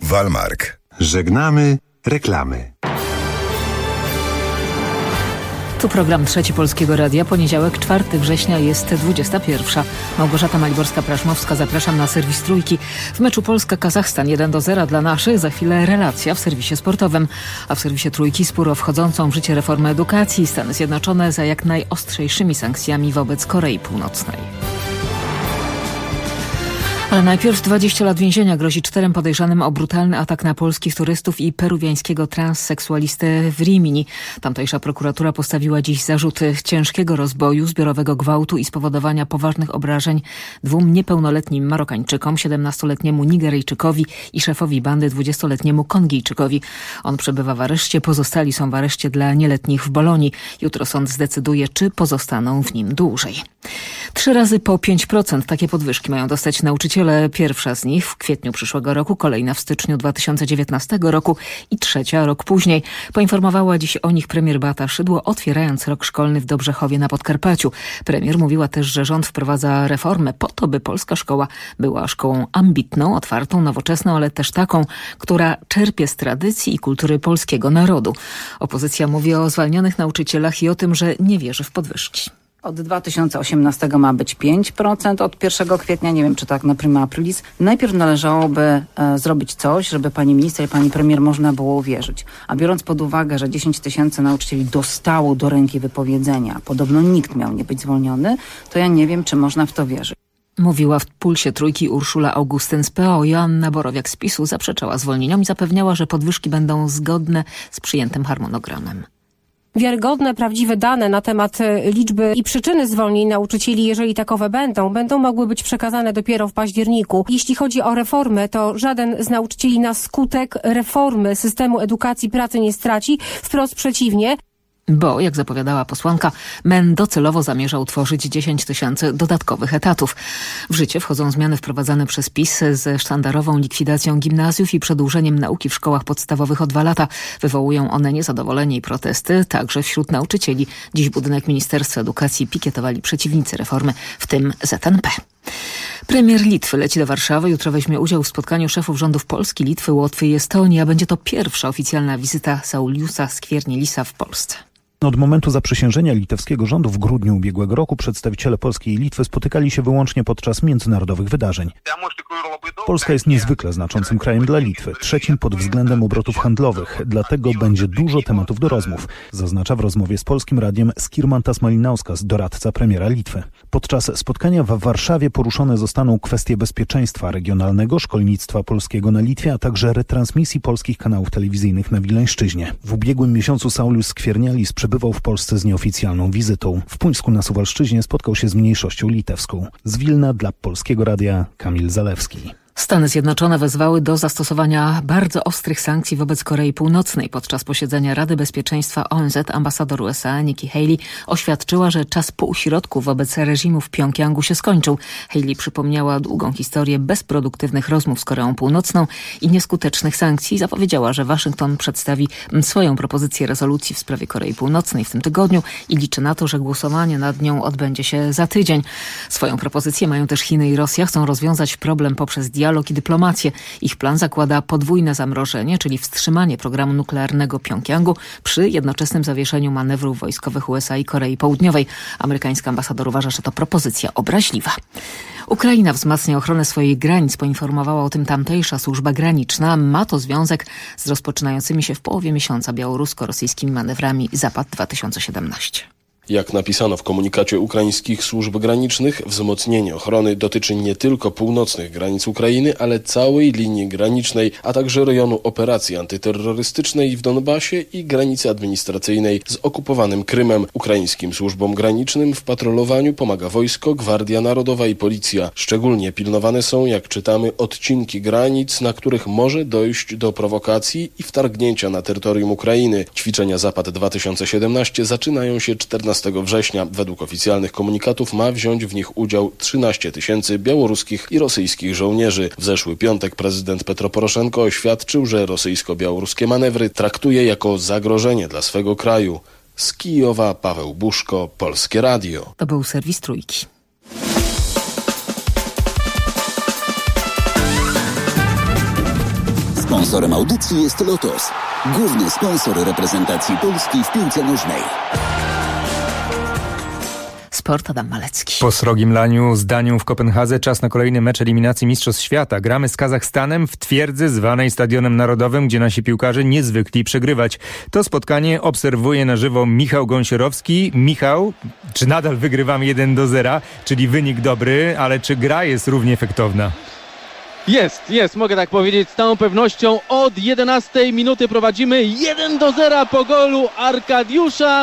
Walmark. Żegnamy reklamy. Tu program Trzeci Polskiego Radia. Poniedziałek, 4 września, jest 21. Małgorzata Maliborska-Praszmowska, zapraszam na serwis Trójki. W meczu Polska-Kazachstan 1-0 dla naszych. Za chwilę relacja w serwisie sportowym. A w serwisie Trójki spór o wchodzącą w życie reformę edukacji. Stany Zjednoczone za jak najostrzejszymi sankcjami wobec Korei Północnej. Ale najpierw 20 lat więzienia grozi 4 podejrzanym o brutalny atak na polskich turystów i peruwiańskiego transseksualistę w Rimini. Tamtejsza prokuratura postawiła dziś zarzuty ciężkiego rozboju, zbiorowego gwałtu i spowodowania poważnych obrażeń 2 niepełnoletnim Marokańczykom, 17-letniemu Nigeryjczykowi i szefowi bandy 20-letniemu Kongijczykowi. On przebywa w areszcie, pozostali są w areszcie dla nieletnich w Bolonii. Jutro sąd zdecyduje, czy pozostaną w nim dłużej. 3 razy po 5% takie podwyżki mają dostać nauczyciele. Pierwsza z nich w kwietniu przyszłego roku, kolejna w styczniu 2019 roku i trzecia rok później. Poinformowała dziś o nich premier Beata Szydło, otwierając rok szkolny w Dobrzechowie na Podkarpaciu. Premier mówiła też, że rząd wprowadza reformę po to, by polska szkoła była szkołą ambitną, otwartą, nowoczesną, ale też taką, która czerpie z tradycji i kultury polskiego narodu. Opozycja mówi o zwalnianych nauczycielach i o tym, że nie wierzy w podwyżki. Od 2018 ma być 5%, od 1 kwietnia, nie wiem czy tak na prima aprilis. Najpierw należałoby zrobić coś, żeby pani minister i pani premier można było uwierzyć. A biorąc pod uwagę, że 10 000 nauczycieli dostało do ręki wypowiedzenia, podobno nikt miał nie być zwolniony, to ja nie wiem, czy można w to wierzyć. Mówiła w Pulsie Trójki Urszula Augustyn z PO. Joanna Borowiak z PiS-u zaprzeczała zwolnieniom i zapewniała, że podwyżki będą zgodne z przyjętym harmonogramem. Wiarygodne, prawdziwe dane na temat liczby i przyczyny zwolnień nauczycieli, jeżeli takowe będą mogły być przekazane dopiero w październiku. Jeśli chodzi o reformę, to żaden z nauczycieli na skutek reformy systemu edukacji pracy nie straci. Wprost przeciwnie. Bo, jak zapowiadała posłanka, MEN docelowo zamierza utworzyć 10 000 dodatkowych etatów. W życie wchodzą zmiany wprowadzane przez PiS ze sztandarową likwidacją gimnazjów i przedłużeniem nauki w szkołach podstawowych o 2 lata. Wywołują one niezadowolenie i protesty, także wśród nauczycieli. Dziś budynek Ministerstwa Edukacji pikietowali przeciwnicy reformy, w tym ZNP. Premier Litwy leci do Warszawy. Jutro weźmie udział w spotkaniu szefów rządów Polski, Litwy, Łotwy i Estonii, a będzie to pierwsza oficjalna wizyta Sauliusa Skvernelisa w Polsce. Od momentu zaprzysiężenia litewskiego rządu w grudniu ubiegłego roku przedstawiciele Polski i Litwy spotykali się wyłącznie podczas międzynarodowych wydarzeń. Polska jest niezwykle znaczącym krajem dla Litwy, trzecim pod względem obrotów handlowych, dlatego będzie dużo tematów do rozmów, zaznacza w rozmowie z Polskim Radiem Skirmantas Malinauskas, doradca premiera Litwy. Podczas spotkania w Warszawie poruszone zostaną kwestie bezpieczeństwa regionalnego, szkolnictwa polskiego na Litwie, a także retransmisji polskich kanałów telewizyjnych na Wileńszczyźnie. W ubiegłym miesiącu Saulius Skvernellis przebywał w Polsce z nieoficjalną wizytą. W Puńsku na Suwalszczyźnie spotkał się z mniejszością litewską. Z Wilna dla Polskiego Radia Kamil Zalewski. Stany Zjednoczone wezwały do zastosowania bardzo ostrych sankcji wobec Korei Północnej. Podczas posiedzenia Rady Bezpieczeństwa ONZ ambasador USA Nikki Haley oświadczyła, że czas półśrodku wobec reżimu w Pjongjangu się skończył. Haley przypomniała długą historię bezproduktywnych rozmów z Koreą Północną i nieskutecznych sankcji. Zapowiedziała, że Waszyngton przedstawi swoją propozycję rezolucji w sprawie Korei Północnej w tym tygodniu i liczy na to, że głosowanie nad nią odbędzie się za tydzień. Swoją propozycję mają też Chiny i Rosja. Chcą rozwiązać problem poprzez dialog i dyplomację. Ich plan zakłada podwójne zamrożenie, czyli wstrzymanie programu nuklearnego Pjongjangu przy jednoczesnym zawieszeniu manewrów wojskowych USA i Korei Południowej. Amerykański ambasador uważa, że to propozycja obraźliwa. Ukraina wzmacnia ochronę swoich granic, poinformowała o tym tamtejsza służba graniczna. Ma to związek z rozpoczynającymi się w połowie miesiąca białorusko-rosyjskimi manewrami Zapad 2017. Jak napisano w komunikacie ukraińskich służb granicznych, wzmocnienie ochrony dotyczy nie tylko północnych granic Ukrainy, ale całej linii granicznej, a także rejonu operacji antyterrorystycznej w Donbasie i granicy administracyjnej z okupowanym Krymem. Ukraińskim służbom granicznym w patrolowaniu pomaga wojsko, Gwardia Narodowa i policja. Szczególnie pilnowane są, jak czytamy, odcinki granic, na których może dojść do prowokacji i wtargnięcia na terytorium Ukrainy. Ćwiczenia Zapad 2017 zaczynają się 14 września. Według oficjalnych komunikatów ma wziąć w nich udział 13 000 białoruskich i rosyjskich żołnierzy. W zeszły piątek prezydent Petro Poroszenko oświadczył, że rosyjsko-białoruskie manewry traktuje jako zagrożenie dla swego kraju. Z Kijowa Paweł Buszko, Polskie Radio. To był serwis Trójki. Sponsorem audycji jest Lotos, główny sponsor reprezentacji Polski w piłce nożnej. Sport, Adam Malecki. Po srogim laniu z Danią w Kopenhadze czas na kolejny mecz eliminacji Mistrzostw Świata. Gramy z Kazachstanem w twierdzy zwanej Stadionem Narodowym, gdzie nasi piłkarze nie zwykli przegrywać. To spotkanie obserwuje na żywo Michał Gąsiorowski. Michał, czy nadal wygrywamy 1-0, czyli wynik dobry, ale czy gra jest równie efektowna? Jest, mogę tak powiedzieć z całą pewnością. Od 11 minuty prowadzimy 1-0 po golu Arkadiusza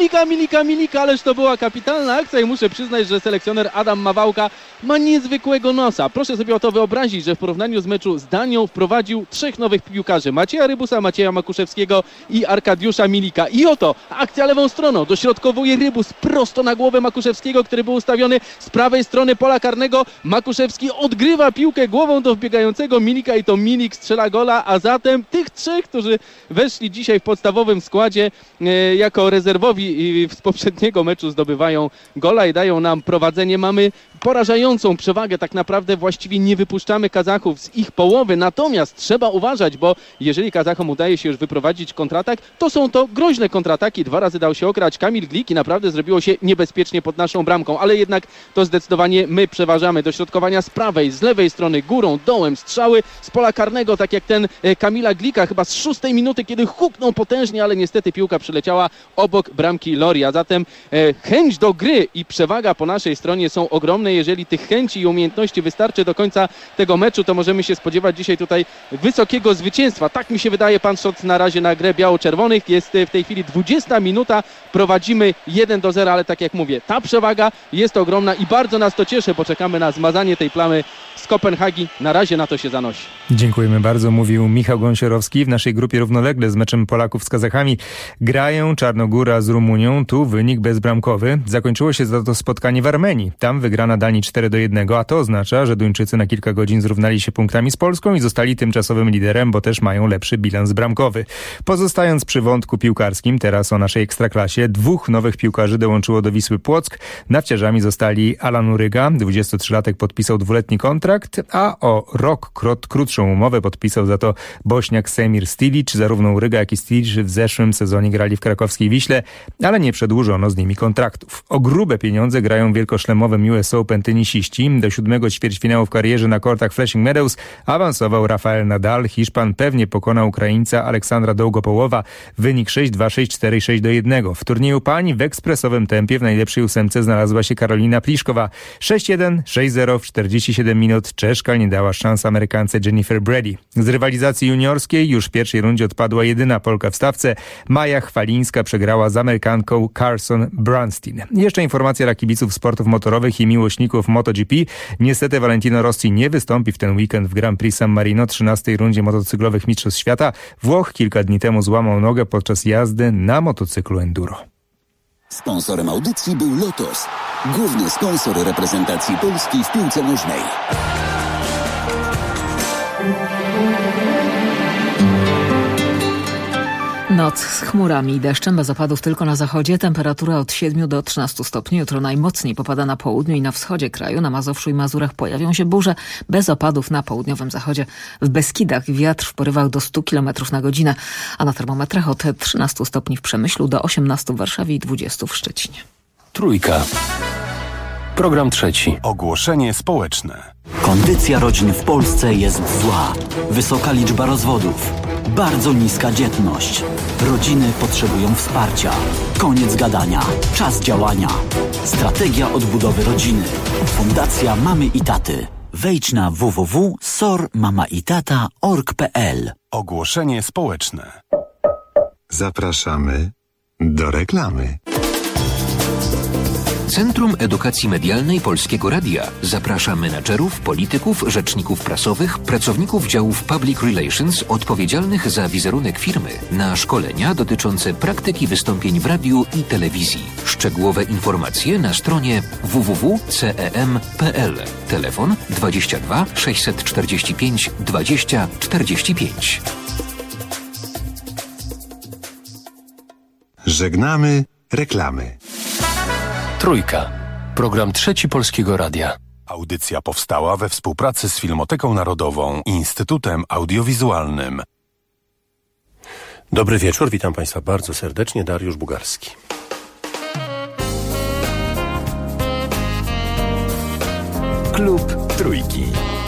Milika, ależ to była kapitalna akcja i muszę przyznać, że selekcjoner Adam Mawałka ma niezwykłego nosa. Proszę sobie o to wyobrazić, że w porównaniu z meczu z Danią wprowadził 3 nowych piłkarzy. Macieja Rybusa, Macieja Makuszewskiego i Arkadiusza Milika. I oto akcja lewą stroną. Dośrodkowuje Rybus prosto na głowę Makuszewskiego, który był ustawiony z prawej strony pola karnego. Makuszewski odgrywa piłkę głową do wbiegającego Milika i to Milik strzela gola, a zatem tych 3, którzy weszli dzisiaj w podstawowym składzie jako rezerwowi z poprzedniego meczu zdobywają gola i dają nam prowadzenie. Mamy porażającą przewagę, tak naprawdę właściwie nie wypuszczamy Kazachów z ich połowy, natomiast trzeba uważać, bo jeżeli Kazachom udaje się już wyprowadzić kontratak, to są to groźne kontrataki. 2 razy dał się ograć Kamil Glik i naprawdę zrobiło się niebezpiecznie pod naszą bramką, ale jednak to zdecydowanie my przeważamy. Dośrodkowania z prawej, z lewej strony, górą, dołem, strzały z pola karnego, tak jak ten Kamila Glika, chyba z 6 minuty, kiedy huknął potężnie, ale niestety piłka przyleciała obok bramki Lori, a zatem chęć do gry i przewaga po naszej stronie są ogromne. Jeżeli tych chęci i umiejętności wystarczy do końca tego meczu, to możemy się spodziewać dzisiaj tutaj wysokiego zwycięstwa. Tak mi się wydaje, patrząc na razie na grę biało-czerwonych. Jest w tej chwili 20 minuta, prowadzimy 1-0, ale tak jak mówię, ta przewaga jest ogromna i bardzo nas to cieszy, bo czekamy na zmazanie tej plamy z Kopenhagi. Na razie na to się zanosi. Dziękujemy bardzo, mówił Michał Gąsiorowski. W naszej grupie równolegle z meczem Polaków z Kazachami grają Czarnogóra z Rumunią. Tu wynik bezbramkowy. Zakończyło się za to spotkanie w Armenii. Tam wygrana Danii 4-1, a to oznacza, że Duńczycy na kilka godzin zrównali się punktami z Polską i zostali tymczasowym liderem, bo też mają lepszy bilans bramkowy. Pozostając przy wątku piłkarskim, teraz o naszej ekstraklasie, 2 nowych piłkarzy dołączyło do Wisły Płock. Nawciarzami zostali Alan Uryga, 23-latek podpisał 2-letni kontrakt, a o rok krótszą umowę podpisał za to Bośniak Semir Stilic. Zarówno Uryga, jak i Stilic w zeszłym sezonie grali w krakowskiej Wiśle, ale nie przedłużono z nimi kontraktów. O grube pieniądze grają wielkoszlemowym US Open tenisiści. Do 7. ćwierćfinału w karierze na kortach Flushing Meadows awansował Rafael Nadal. Hiszpan pewnie pokona Ukraińca Aleksandra Dołgopołowa. Wynik 6-2, 6-4, 6-1. W turnieju pań w ekspresowym tempie w najlepszej 8 znalazła się Karolina Pliszkowa. 6-1, 6-0 w 47 minut. Czeszka nie dała szans Amerykance Jennifer Brady. Z rywalizacji juniorskiej już w pierwszej rundzie odpadła jedyna Polka w stawce. Maja Chwalińska przegrała z Amerykanką Carson Brunstein. Jeszcze informacja dla kibiców sportów motorowych i miłośników MotoGP. Niestety Valentino Rossi nie wystąpi w ten weekend w Grand Prix San Marino, 13. rundzie motocyklowych Mistrzostw Świata. Włoch kilka dni temu złamał nogę podczas jazdy na motocyklu enduro. Sponsorem audycji był Lotos, główny sponsor reprezentacji Polski w piłce nożnej. Noc z chmurami i deszczem, bez opadów tylko na zachodzie. Temperatura od 7 do 13 stopni. Jutro najmocniej popada na południu i na wschodzie kraju. Na Mazowszu i Mazurach pojawią się burze, bez opadów na południowym zachodzie. W Beskidach wiatr w porywach do 100 km na godzinę, a na termometrach od 13 stopni w Przemyślu do 18 w Warszawie i 20 w Szczecinie. Trójka. Program trzeci. Ogłoszenie społeczne. Kondycja rodzin w Polsce jest zła. Wysoka liczba rozwodów. Bardzo niska dzietność. Rodziny potrzebują wsparcia. Koniec gadania. Czas działania. Strategia odbudowy rodziny. Fundacja Mamy i Taty. Wejdź na www.sormamaitata.org.pl. Ogłoszenie społeczne. Zapraszamy do reklamy. Centrum Edukacji Medialnej Polskiego Radia zaprasza menadżerów, polityków, rzeczników prasowych, pracowników działów Public Relations odpowiedzialnych za wizerunek firmy na szkolenia dotyczące praktyki wystąpień w radiu i telewizji. Szczegółowe informacje na stronie www.cem.pl. Telefon 22 645 20 45. Żegnamy reklamy. Trójka. Program trzeci Polskiego Radia. Audycja powstała we współpracy z Filmoteką Narodową i Instytutem Audiowizualnym. Dobry wieczór, witam Państwa bardzo serdecznie, Dariusz Bugarski. Klub Trójki.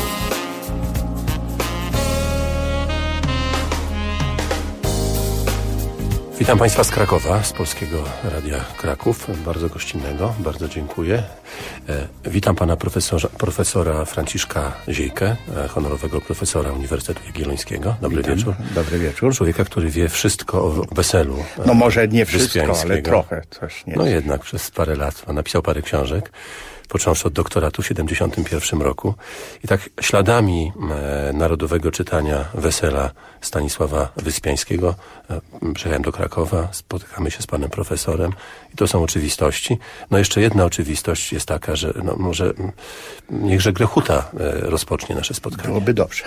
Witam Państwa z Krakowa, z Polskiego Radia Kraków, bardzo gościnnego, bardzo dziękuję. Witam Pana profesora Franciszka Ziejkę, honorowego profesora Uniwersytetu Jagiellońskiego. Dobry wieczór. Dobry wieczór. Człowieka, który wie wszystko o weselu. No może nie wszystko, ale trochę coś nie. No jednak przez parę lat napisał parę książek, począwszy od doktoratu w 1971 roku. I tak śladami narodowego czytania wesela Stanisława Wyspiańskiego przyjechałem do Krakowa, spotykamy się z panem profesorem i to są oczywistości. No jeszcze jedna oczywistość jest taka, że no może niechże Grechuta rozpocznie nasze spotkanie. Byłoby dobrze.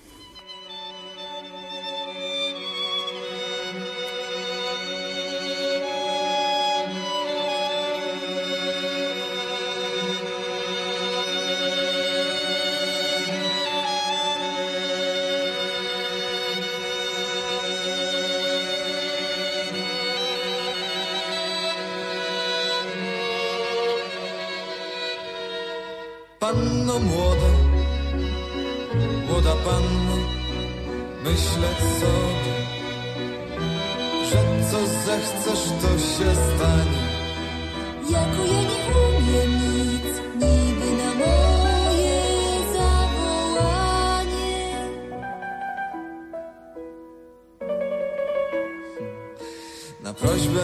Panno młoda, młoda panno, myślę sobie, że co zechcesz, to się stanie. Jako ja nie umiem nic, niby na moje zawołanie. Na prośbę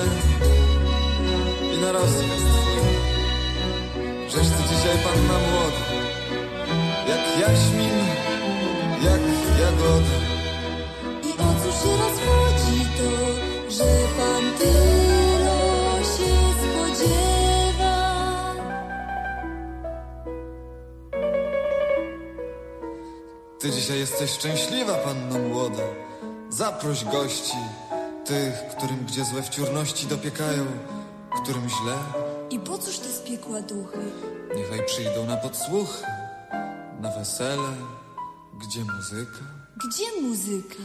i na rozkaz żeś ty dzisiaj panna młoda, jak jaśmin, jak jagoda. I o cóż się rozchodzi to, że pan tylo się spodziewa? Ty dzisiaj jesteś szczęśliwa, panno młoda. Zaproś gości, tych, którym gdzie złe wciórności dopiekają, którym źle. I po cóż te spiekła duchy? Niechaj przyjdą na podsłuchy, na wesele, gdzie muzyka. Gdzie muzyka?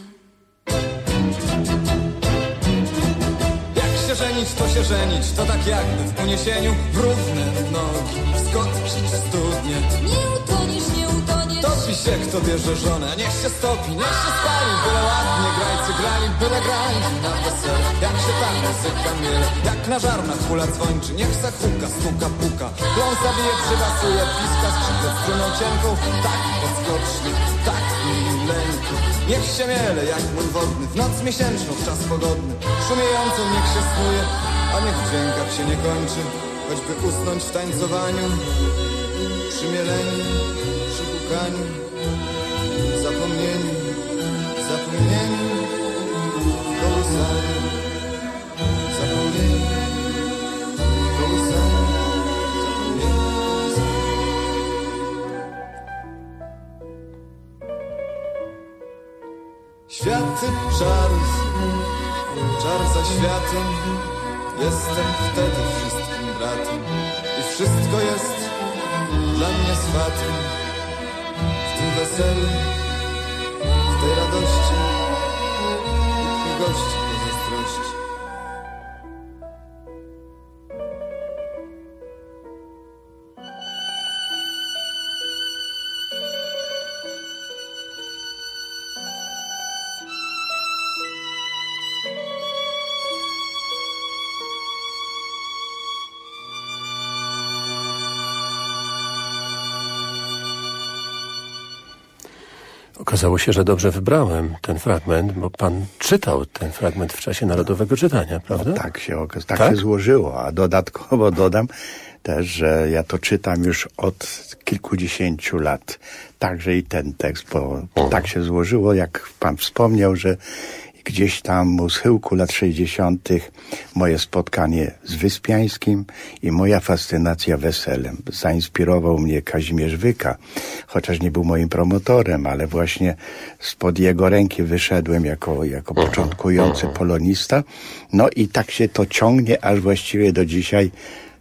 Jak się żenić, to się żenić, to tak jakby w uniesieniu w równe nogi wskoczyć w studnie. Nie utoniesz, nie utoniesz. Topi się, kto bierze żonę, niech się stopi, niech się spali. Byle ładnie grajcy grali, byle grali na wesele. Jak się ta muzyka miele, jak na żarnach hula dzwończy, niech se huka, stuka, puka. Pląsa bije, przywasuje, piska skrzypce struną cienką. Tak podskocznie, tak mileńko. Niech się miele jak mój wodny, w noc miesięczną, w czas pogodny. Szumiejącą niech się snuje, a niech w dźwiękach się nie kończy. Choćby usnąć w tańcowaniu, przy mieleniu, przy pukaniu, zapomnieniu, zapomnieniu, kołysaniu, zapomnieniu, kołysaniu, zapomnieniu. Światy czarów, czar za światem, jestem wtedy wszystkim bratem i wszystko jest dla mnie swatem. W tym weselu, w tej radości, nikt mi gości pozazdrości. Okazało się, że dobrze wybrałem ten fragment, bo pan czytał ten fragment w czasie narodowego czytania, prawda? No, tak się złożyło, a dodatkowo dodam też, że ja to czytam już od kilkudziesięciu lat. Także i ten tekst, bo tak się złożyło, jak pan wspomniał, że gdzieś tam u schyłku lat 60. moje spotkanie z Wyspiańskim i moja fascynacja weselem. Zainspirował mnie Kazimierz Wyka, chociaż nie był moim promotorem, ale właśnie spod jego ręki wyszedłem jako początkujący polonista. No i tak się to ciągnie, aż właściwie do dzisiaj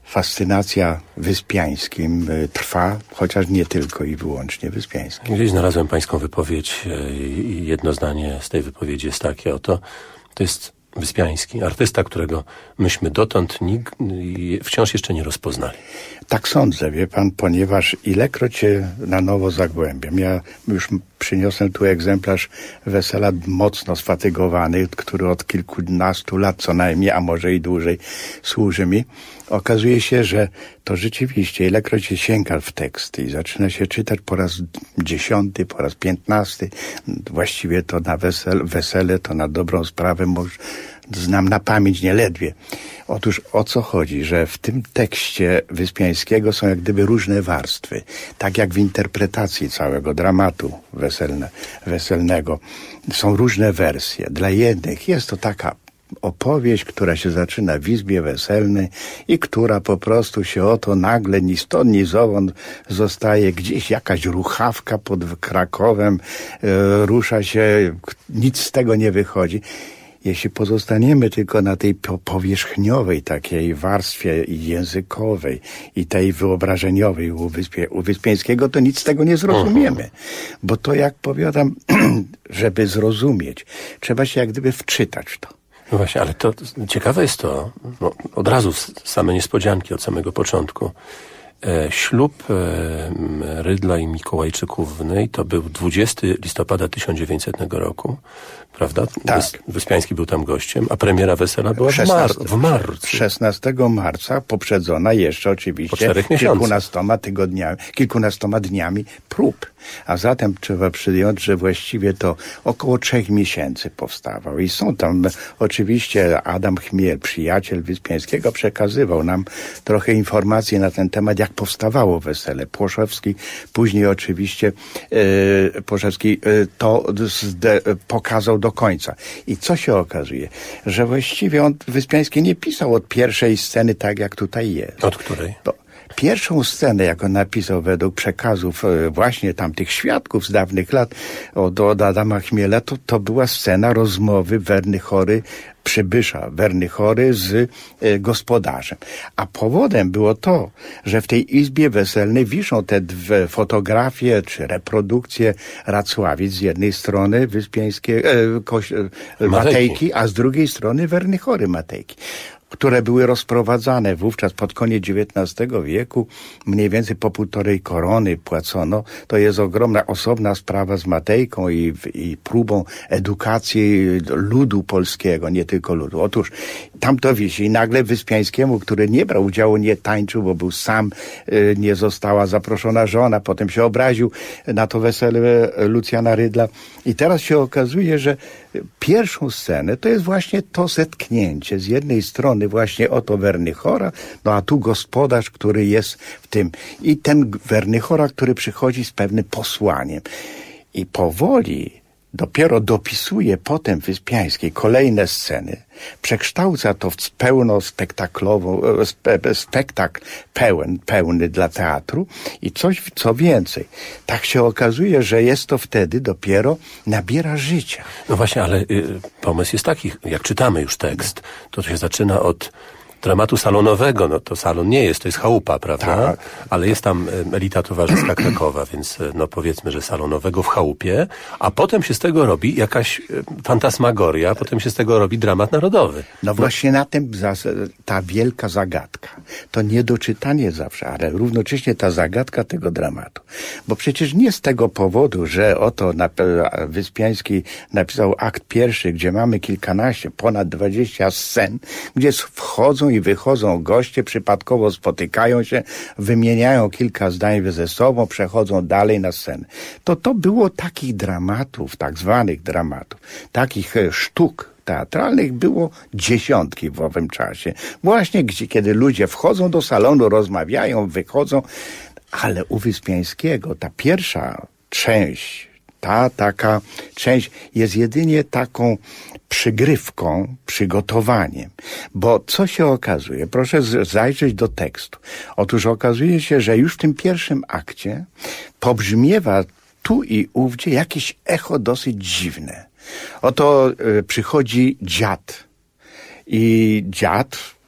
fascynacja Wyspiańskim trwa, chociaż nie tylko i wyłącznie Wyspiańskim. Gdzieś znalazłem pańską wypowiedź i jedno zdanie z tej wypowiedzi jest takie oto: to jest Wyspiański, artysta, którego myśmy dotąd wciąż jeszcze nie rozpoznali. Tak sądzę, wie pan, ponieważ ilekroć się na nowo zagłębiam. Ja już przyniosłem tu egzemplarz Wesela mocno sfatygowany, który od kilkunastu lat co najmniej, a może i dłużej służy mi. Okazuje się, że to rzeczywiście, ilekroć się sięga w teksty i zaczyna się czytać po raz 10, po raz 15, właściwie to na wesele, to na dobrą sprawę znam na pamięć nieledwie. Otóż o co chodzi, że w tym tekście Wyspiańskiego są jak gdyby różne warstwy. Tak jak w interpretacji całego dramatu weselnego. Są różne wersje. Dla jednych jest to taka opowieść, która się zaczyna w izbie weselnej i która po prostu się oto nagle ni stąd, ni zowąd zostaje gdzieś jakaś ruchawka pod Krakowem, rusza się, nic z tego nie wychodzi. Jeśli pozostaniemy tylko na tej powierzchniowej takiej warstwie językowej i tej wyobrażeniowej u Wyspiańskiego, to nic z tego nie zrozumiemy. Bo to, jak powiadam, żeby zrozumieć, trzeba się jak gdyby wczytać w to. No właśnie, ale to ciekawe jest to, od razu same niespodzianki od samego początku. Ślub Rydla i Mikołajczykównej to był 20 listopada 1900 roku, prawda? Tak. Wyspiański był tam gościem, a premiera wesela była w marcu. 16 marca, poprzedzona jeszcze oczywiście kilkunastoma dniami prób. A zatem trzeba przyjąć, że właściwie to około 3 miesięcy powstawał. I są tam oczywiście Adam Chmiel, przyjaciel Wyspiańskiego, przekazywał nam trochę informacji na ten temat, jak powstawało wesele. Płoszewski, później oczywiście to pokazał do końca. I co się okazuje? Że właściwie Wyspiański nie pisał od pierwszej sceny tak, jak tutaj jest. Od której? Pierwszą scenę, jaką napisał według przekazów właśnie tamtych świadków z dawnych lat od Adama Chmiela, to była scena rozmowy przybysza Wernychory z gospodarzem. A powodem było to, że w tej izbie weselnej wiszą te dwie fotografie czy reprodukcje Racławic, z jednej strony Matejki, a z drugiej strony Wernychory Matejki, które były rozprowadzane wówczas pod koniec XIX wieku, mniej więcej po 1,5 korony płacono. To jest ogromna, osobna sprawa z Matejką i próbą edukacji ludu polskiego, nie tylko ludu. Otóż tam to wisi i nagle Wyspiańskiemu, który nie brał udziału, nie tańczył, bo był sam, nie została zaproszona żona, potem się obraził na to wesele Lucjana Rydla. I teraz się okazuje, że pierwszą scenę to jest właśnie to zetknięcie. Z jednej strony właśnie oto Wernychora, a tu gospodarz, który jest w tym. I ten Wernychora, który przychodzi z pewnym posłaniem. I powoli dopiero dopisuje potem Wyspiańskiej kolejne sceny, przekształca to w spektakl pełny dla teatru i co więcej. Tak się okazuje, że jest to wtedy dopiero nabiera życia. No właśnie, ale pomysł jest taki, jak czytamy już tekst, to się zaczyna od dramatu salonowego, to salon nie jest, to jest chałupa, prawda? Tak. Ale jest tam elita towarzyska Krakowa, więc powiedzmy, że salonowego w chałupie, a potem się z tego robi jakaś fantasmagoria, potem się z tego robi dramat narodowy. Właśnie na tym ta wielka zagadka. To niedoczytanie zawsze, ale równocześnie ta zagadka tego dramatu. Bo przecież nie z tego powodu, że oto Wyspiański napisał akt pierwszy, gdzie mamy kilkanaście, ponad 20 scen, gdzie wchodzą i wychodzą goście, przypadkowo spotykają się, wymieniają kilka zdań ze sobą, przechodzą dalej na scenę. To było takich dramatów, tak zwanych dramatów, takich sztuk teatralnych było dziesiątki w owym czasie. Właśnie kiedy ludzie wchodzą do salonu, rozmawiają, wychodzą, ale u Wyspiańskiego ta pierwsza część, taka część jest jedynie taką przygrywką, przygotowaniem. Bo co się okazuje? Proszę zajrzeć do tekstu. Otóż okazuje się, że już w tym pierwszym akcie pobrzmiewa tu i ówdzie jakieś echo dosyć dziwne. Oto przychodzi dziad. I dziad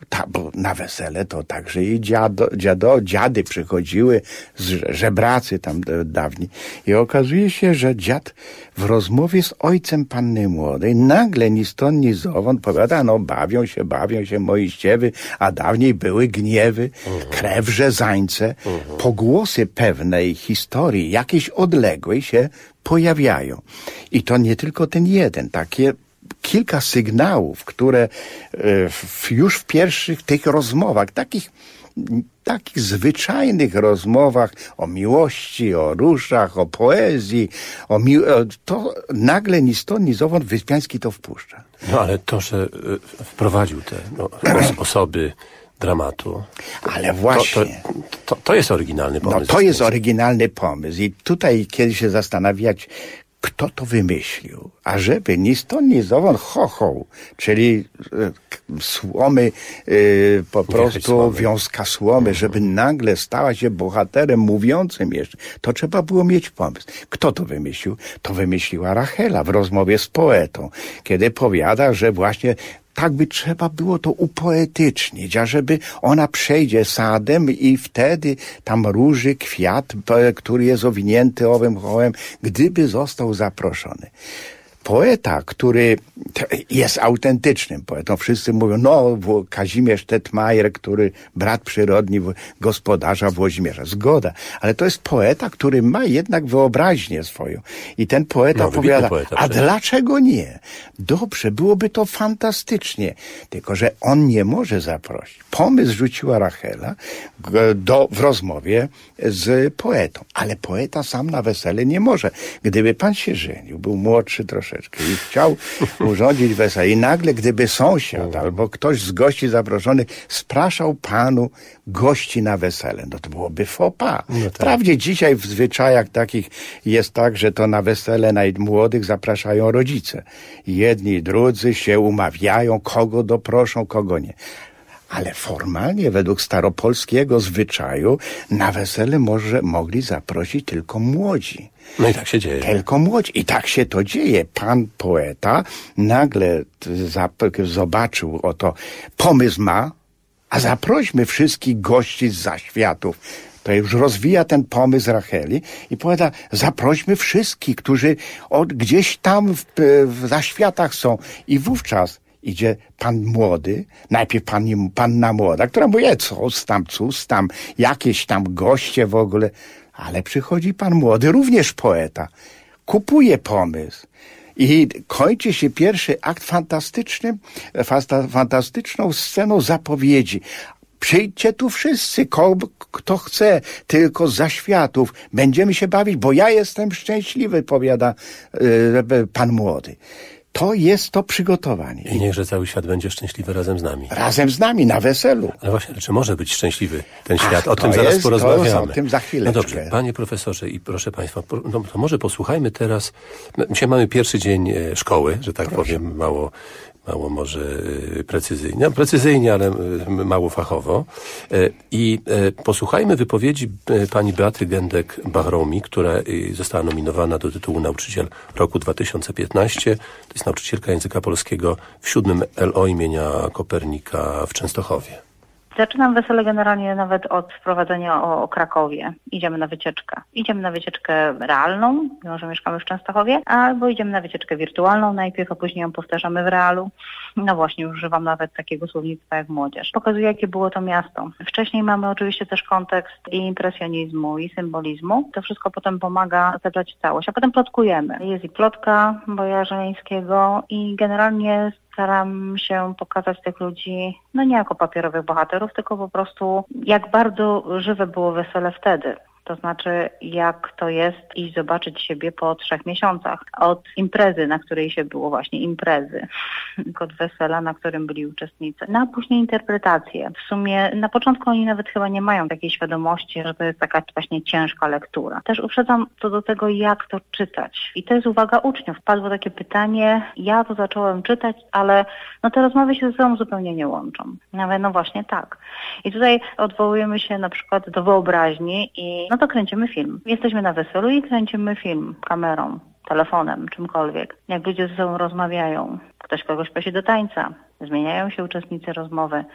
bo na wesele to także i dziady przychodziły, żebracy tam dawni. I okazuje się, że dziad w rozmowie z ojcem panny młodej nagle ni stąd, ni zowąd powiada, bawią się moiściewy, a dawniej były gniewy, krew rzezańce. Pogłosy pewnej historii, jakiejś odległej się pojawiają. I to nie tylko ten jeden, takie kilka sygnałów, które już w pierwszych tych rozmowach, takich zwyczajnych rozmowach o miłości, o różach, o poezji, to nagle ni stąd, ni zowąd Wyspiański to wpuszcza. No ale to, że wprowadził te osoby dramatu. Ale właśnie. To jest oryginalny pomysł. To jest oryginalny pomysł i tutaj kiedy się zastanawiać, kto to wymyślił, ażeby ni stąd, ni zowąd chochoł, czyli słomy, po prostu wiązka słomy, żeby nagle stała się bohaterem mówiącym jeszcze, to trzeba było mieć pomysł. Kto to wymyślił? To wymyśliła Rachela w rozmowie z poetą, kiedy powiada, że właśnie tak by trzeba było to upoetycznić, ażeby ona przejdzie sadem i wtedy tam róży kwiat, który jest owinięty owym chołem, gdyby został zaproszony. Poeta, który jest autentycznym poetą, wszyscy mówią, Kazimierz Tetmajer, który brat przyrodni gospodarza Włodzimierza. Zgoda, ale to jest poeta, który ma jednak wyobraźnię swoją. I ten poeta powiada, a dlaczego nie? Dobrze, byłoby to fantastycznie. Tylko że on nie może zaprosić. Pomysł rzuciła Rachela w rozmowie z poetą. Ale poeta sam na wesele nie może. Gdyby pan się żenił, był młodszy troszeczkę i chciał urządzić wesele i nagle gdyby sąsiad albo ktoś z gości zaproszonych spraszał panu gości na wesele, to byłoby faux pas. Wprawdzie dzisiaj w zwyczajach takich jest tak, że to na wesele najmłodych zapraszają rodzice. Jedni i drudzy się umawiają, kogo doproszą, kogo nie. Ale formalnie według staropolskiego zwyczaju na wesele mogli zaprosić tylko młodzi. No i tak się dzieje. Tylko młodzi. I tak się to dzieje. Pan poeta nagle zobaczył pomysł ma, a zaprośmy wszystkich gości z zaświatów. To już rozwija ten pomysł Racheli i powiada, zaprośmy wszystkich, którzy gdzieś tam w zaświatach są. I wówczas idzie pan młody, najpierw panna młoda, która mówi, cóż tam, jakieś tam goście w ogóle. Ale przychodzi pan młody, również poeta, kupuje pomysł i kończy się pierwszy akt fantastyczną sceną zapowiedzi. Przyjdźcie tu wszyscy, kto chce, tylko z zaświatów. Będziemy się bawić, bo ja jestem szczęśliwy, powiada pan młody. To jest to przygotowanie. I niechże cały świat będzie szczęśliwy razem z nami. Razem z nami, na weselu. Ale właśnie, czy może być szczęśliwy ten świat? O tym zaraz porozmawiamy. O tym za chwileczkę. No dobrze, panie profesorze i proszę państwa, to może posłuchajmy teraz. Dzisiaj mamy pierwszy dzień szkoły, że tak powiem, mało może precyzyjnie, ale mało fachowo. I posłuchajmy wypowiedzi pani Beaty Gędek-Bahromi, która została nominowana do tytułu Nauczyciel Roku 2015. To jest nauczycielka języka polskiego w 7. LO imienia Kopernika w Częstochowie. Zaczynam wesele generalnie nawet od wprowadzenia o Krakowie. Idziemy na wycieczkę. Idziemy na wycieczkę realną, mimo że mieszkamy w Częstochowie, albo idziemy na wycieczkę wirtualną najpierw, a później ją powtarzamy w realu. No właśnie, używam nawet takiego słownictwa jak młodzież. Pokazuje, jakie było to miasto. Wcześniej mamy oczywiście też kontekst i impresjonizmu, i symbolizmu. To wszystko potem pomaga zebrać całość, a potem plotkujemy. Jest i plotka Bojarza Żeleńskiego i generalnie staram się pokazać tych ludzi, nie jako papierowych bohaterów, tylko po prostu jak bardzo żywe było wesele wtedy. To znaczy, jak to jest iść zobaczyć siebie po 3 miesiącach. Od imprezy, na której się było właśnie imprezy, od wesela, na którym byli uczestnicy. A później interpretacje. W sumie na początku oni nawet chyba nie mają takiej świadomości, że to jest taka właśnie ciężka lektura. Też uprzedzam co do tego, jak to czytać. I to jest uwaga uczniów. Padło takie pytanie, ja to zacząłem czytać, ale te rozmowy się ze sobą zupełnie nie łączą. Nawet właśnie tak. I tutaj odwołujemy się na przykład do wyobraźni i to kręcimy film. Jesteśmy na weselu i kręcimy film kamerą, telefonem, czymkolwiek. Jak ludzie ze sobą rozmawiają, ktoś kogoś prosi do tańca, zmieniają się uczestnicy rozmowy.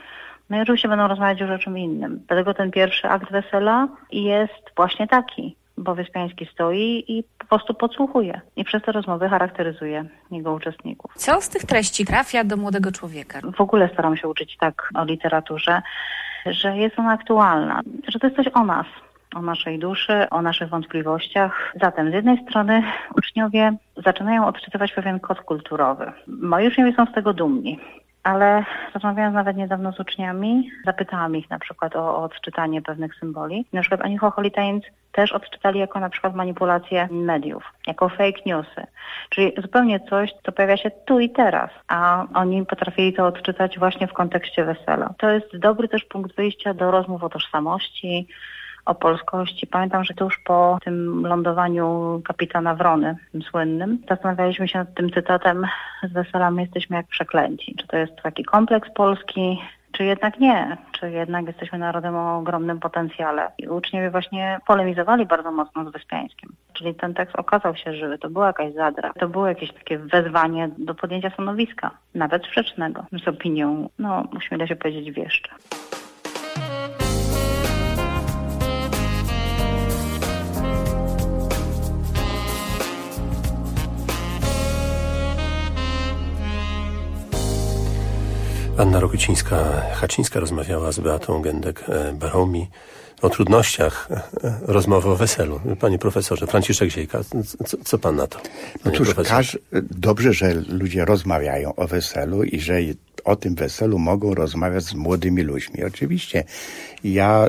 No i oczywiście będą rozmawiać już o czym innym. Dlatego ten pierwszy akt wesela jest właśnie taki, bo Wyspiański stoi i po prostu podsłuchuje. I przez te rozmowy charakteryzuje jego uczestników. Co z tych treści trafia do młodego człowieka? W ogóle staram się uczyć tak o literaturze, że jest ona aktualna, że to jest coś o nas, o naszej duszy, o naszych wątpliwościach. Zatem z jednej strony uczniowie zaczynają odczytywać pewien kod kulturowy. Moi uczniowie są z tego dumni. Ale rozmawiając nawet niedawno z uczniami, zapytałam ich na przykład o odczytanie pewnych symboli. Na przykład oni Hocholitajns też odczytali jako na przykład manipulację mediów, jako fake newsy. Czyli zupełnie coś, co pojawia się tu i teraz, a oni potrafili to odczytać właśnie w kontekście wesela. To jest dobry też punkt wyjścia do rozmów o tożsamości, o polskości. Pamiętam, że tuż po tym lądowaniu kapitana Wrony, tym słynnym, zastanawialiśmy się nad tym cytatem z wesela: my jesteśmy jak przeklęci. Czy to jest taki kompleks polski, czy jednak nie? Czy jednak jesteśmy narodem o ogromnym potencjale? I uczniowie właśnie polemizowali bardzo mocno z Wyspiańskim. Czyli ten tekst okazał się żywy. To była jakaś zadra. To było jakieś takie wezwanie do podjęcia stanowiska, nawet sprzecznego z opinią, ośmielę się powiedzieć, wieszcza. Anna Rokicińska-Haczyńska rozmawiała z Beatą Gędek-Baromi o trudnościach rozmowy o weselu. Panie profesorze, Franciszek Ziejka, co pan na to? Otóż dobrze, że ludzie rozmawiają o weselu i że o tym weselu mogą rozmawiać z młodymi ludźmi. Oczywiście ja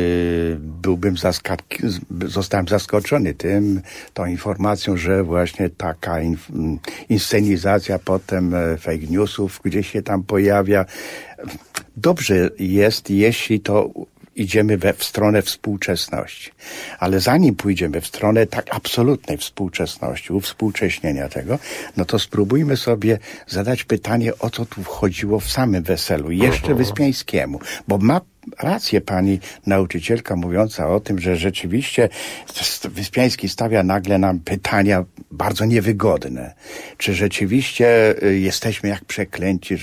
zostałem zaskoczony tą informacją, że właśnie taka inscenizacja potem fake newsów gdzieś się tam pojawia. Dobrze jest, jeśli to idziemy w stronę współczesności. Ale zanim pójdziemy w stronę tak absolutnej współczesności, uwspółcześnienia tego, no to spróbujmy sobie zadać pytanie, o co tu wchodziło w samym weselu, jeszcze Wyspiańskiemu. Bo ma rację pani nauczycielka mówiąca o tym, że rzeczywiście Wyspiański stawia nagle nam pytania bardzo niewygodne. Czy rzeczywiście jesteśmy jak przeklęci,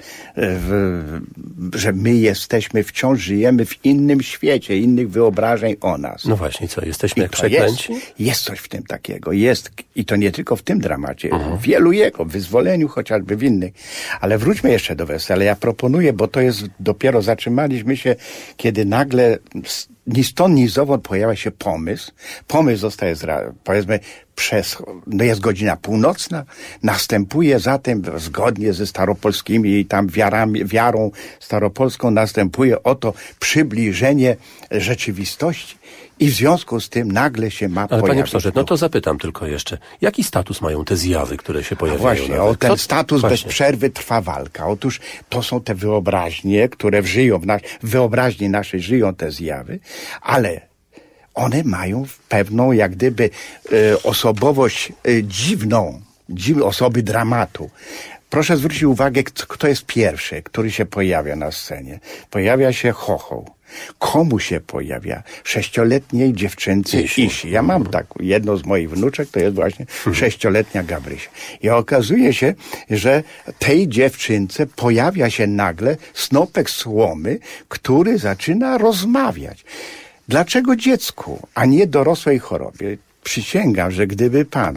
że my wciąż żyjemy w innym świecie, innych wyobrażeń o nas. No właśnie, co, jesteśmy jak przeklęci? Jest coś w tym takiego. Jest. I to nie tylko w tym dramacie. W wielu jego, w Wyzwoleniu chociażby, w innych. Ale wróćmy jeszcze do wesela. Ja proponuję, bo to jest, dopiero zatrzymaliśmy się, kiedy nagle ni stąd, ni zowąd pojawia się pomysł. Pomysł zostaje, powiedzmy, jest godzina północna, następuje zatem, zgodnie ze staropolskimi i tam wiarą staropolską, następuje oto przybliżenie rzeczywistości i w związku z tym nagle się ma pojawić. Ale panie profesorze, no to zapytam tylko jeszcze, jaki status mają te zjawy, które się pojawiają? Właśnie, o ten status bez przerwy trwa walka. Otóż to są te wyobraźnie, które w wyobraźni naszej żyją te zjawy, ale one mają pewną, jak gdyby, osobowość dziwną, osoby dramatu. Proszę zwrócić uwagę, kto jest pierwszy, który się pojawia na scenie. Pojawia się Chochoł. Komu się pojawia? 6-letniej dziewczynce Isi. Ja mam jedną z moich wnuczek, to jest właśnie 6-letnia Gabrysia. I okazuje się, że tej dziewczynce pojawia się nagle snopek słomy, który zaczyna rozmawiać. Dlaczego dziecku, a nie dorosłej chorobie? Przysięgam, że gdyby pan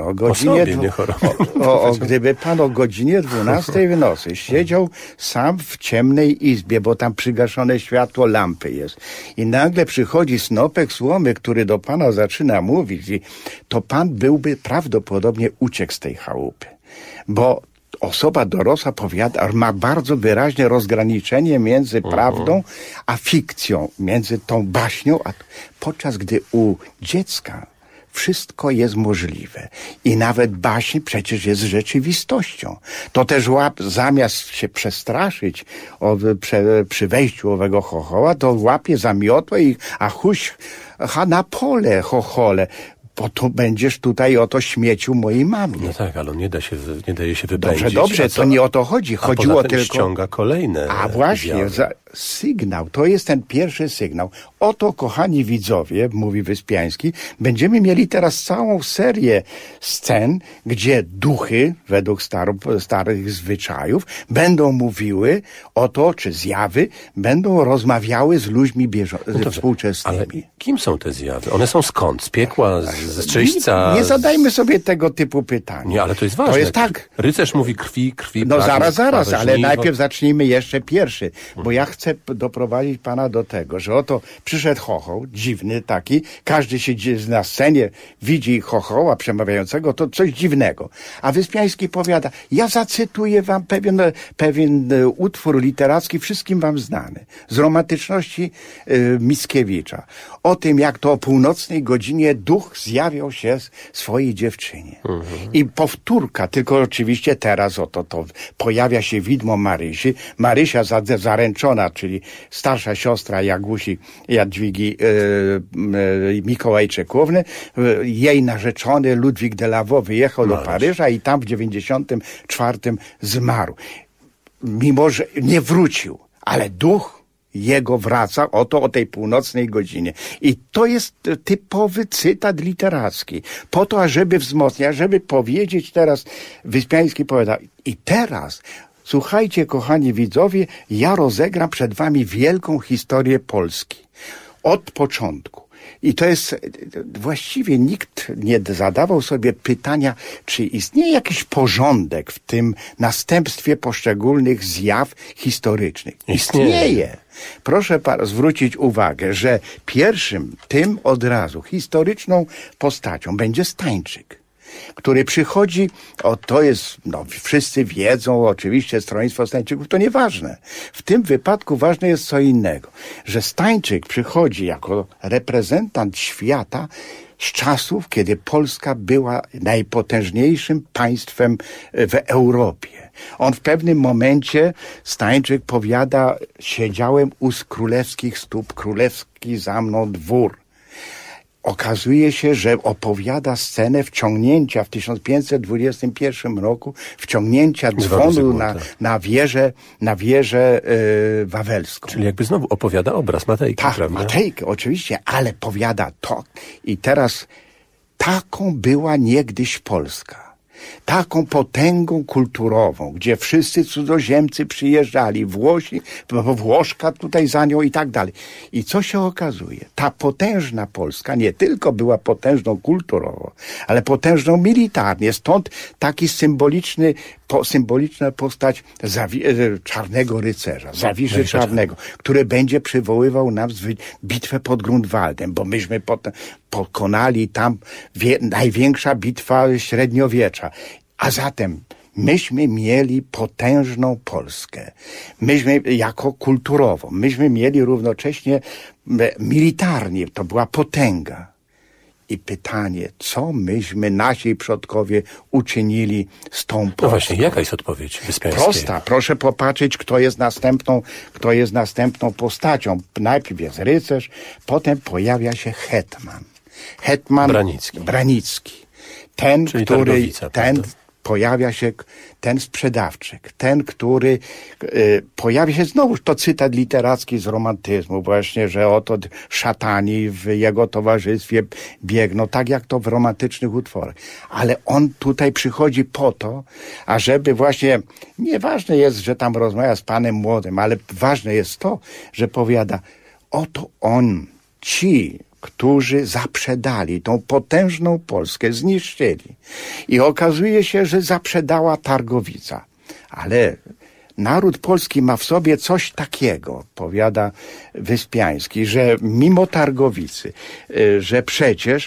gdyby pan o godzinie 12 w nocy siedział sam w ciemnej izbie, bo tam przygaszone światło lampy jest, i nagle przychodzi snopek słomy, który do pana zaczyna mówić, to pan byłby prawdopodobnie uciekł z tej chałupy. Bo osoba dorosła ma bardzo wyraźne rozgraniczenie między prawdą a fikcją, między tą baśnią, podczas gdy u dziecka wszystko jest możliwe. I nawet baśń przecież jest rzeczywistością. To też zamiast się przestraszyć przy wejściu owego chochoła, to łapie za miotłę i na pole, chochole. Bo tu będziesz tutaj oto śmiecił mojej mamie. No tak, ale on nie daje się wypędzić. Dobrze, to nie o to chodzi. Chodziło tylko... ściąga kolejne właśnie, sygnał, to jest ten pierwszy sygnał. Oto, kochani widzowie, mówi Wyspiański, będziemy mieli teraz całą serię scen, gdzie duchy, według starych zwyczajów, będą mówiły o to, czy zjawy, będą rozmawiały z ludźmi współczesnymi. Ale kim są te zjawy? One są skąd? Z piekła? Z czyśćca? Nie zadajmy sobie tego typu pytań. Nie, ale to jest ważne. To jest tak. Rycerz mówi krwi. No zaraz, ale najpierw zacznijmy jeszcze pierwszy, bo ja chcę doprowadzić pana do tego, że oto przyszedł chochoł, dziwny taki, każdy siedzi na scenie, widzi chochoła przemawiającego, to coś dziwnego. A Wyspiański powiada, ja zacytuję wam pewien utwór literacki, wszystkim wam znany, z romantyczności Mickiewicza. O tym, jak to o północnej godzinie duch zjawiał się swojej dziewczynie. I powtórka, tylko oczywiście teraz oto to pojawia się widmo Marysi. Marysia zaręczona, czyli starsza siostra Jadwigi Mikołajczykówny, jej narzeczony Ludwik de Lavaux wyjechał do Paryża i tam w 94 zmarł. Mimo, że nie wrócił, ale duch jego wraca o tej północnej godzinie. I to jest typowy cytat literacki. Po to, ażeby wzmocnić, żeby powiedzieć teraz, Wyspiański powiada, i teraz, słuchajcie, kochani widzowie, ja rozegram przed wami wielką historię Polski. Od początku. I to jest, właściwie nikt nie zadawał sobie pytania, czy istnieje jakiś porządek w tym następstwie poszczególnych zjaw historycznych. Istnieje. Proszę zwrócić uwagę, że pierwszym, tym od razu, historyczną postacią będzie Stańczyk, który przychodzi, to jest, wszyscy wiedzą, oczywiście Stronnictwo Stańczyków to nieważne. W tym wypadku ważne jest co innego, że Stańczyk przychodzi jako reprezentant świata z czasów, kiedy Polska była najpotężniejszym państwem w Europie. On w pewnym momencie, Stańczyk powiada, siedziałem u królewskich stóp, królewski za mną dwór. Okazuje się, że opowiada scenę wciągnięcia w 1521 roku, wciągnięcia dzwonu na wieżę wawelską. Czyli jakby znowu opowiada obraz Matejki, prawda? Matejkę, oczywiście, ale powiada to. I teraz taką była niegdyś Polska. Taką potęgą kulturową, gdzie wszyscy cudzoziemcy przyjeżdżali, Włoszka tutaj za nią i tak dalej. I co się okazuje? Ta potężna Polska nie tylko była potężną kulturowo, ale potężną militarnie. Stąd taki symboliczna postać czarnego rycerza, Zawiszy Czarnego, który będzie przywoływał nam bitwę pod Grunwaldem, bo myśmy pokonali tam największa bitwa średniowiecza. A zatem myśmy mieli potężną Polskę. Myśmy jako kulturową. Myśmy mieli równocześnie militarnie. To była potęga. I pytanie, co myśmy, nasi przodkowie, uczynili z tą Polską? No właśnie, jaka jest odpowiedź Wyspiańskiej? Prosta. Proszę popatrzeć, kto jest następną postacią. Najpierw jest rycerz, potem pojawia się hetman. Hetman Branicki. Ten, czyli który... Pojawia się ten sprzedawczyk, ten, który pojawia się znowu, to cytat literacki z romantyzmu właśnie, że oto szatani w jego towarzystwie biegną, tak jak to w romantycznych utworach. Ale on tutaj przychodzi po to, ażeby właśnie, nieważne jest, że tam rozmawia z panem młodym, ale ważne jest to, że powiada, oto ci, którzy zaprzedali tą potężną Polskę, zniszczyli. I okazuje się, że zaprzedała Targowica. Ale naród polski ma w sobie coś takiego, powiada Wyspiański, że mimo Targowicy, że przecież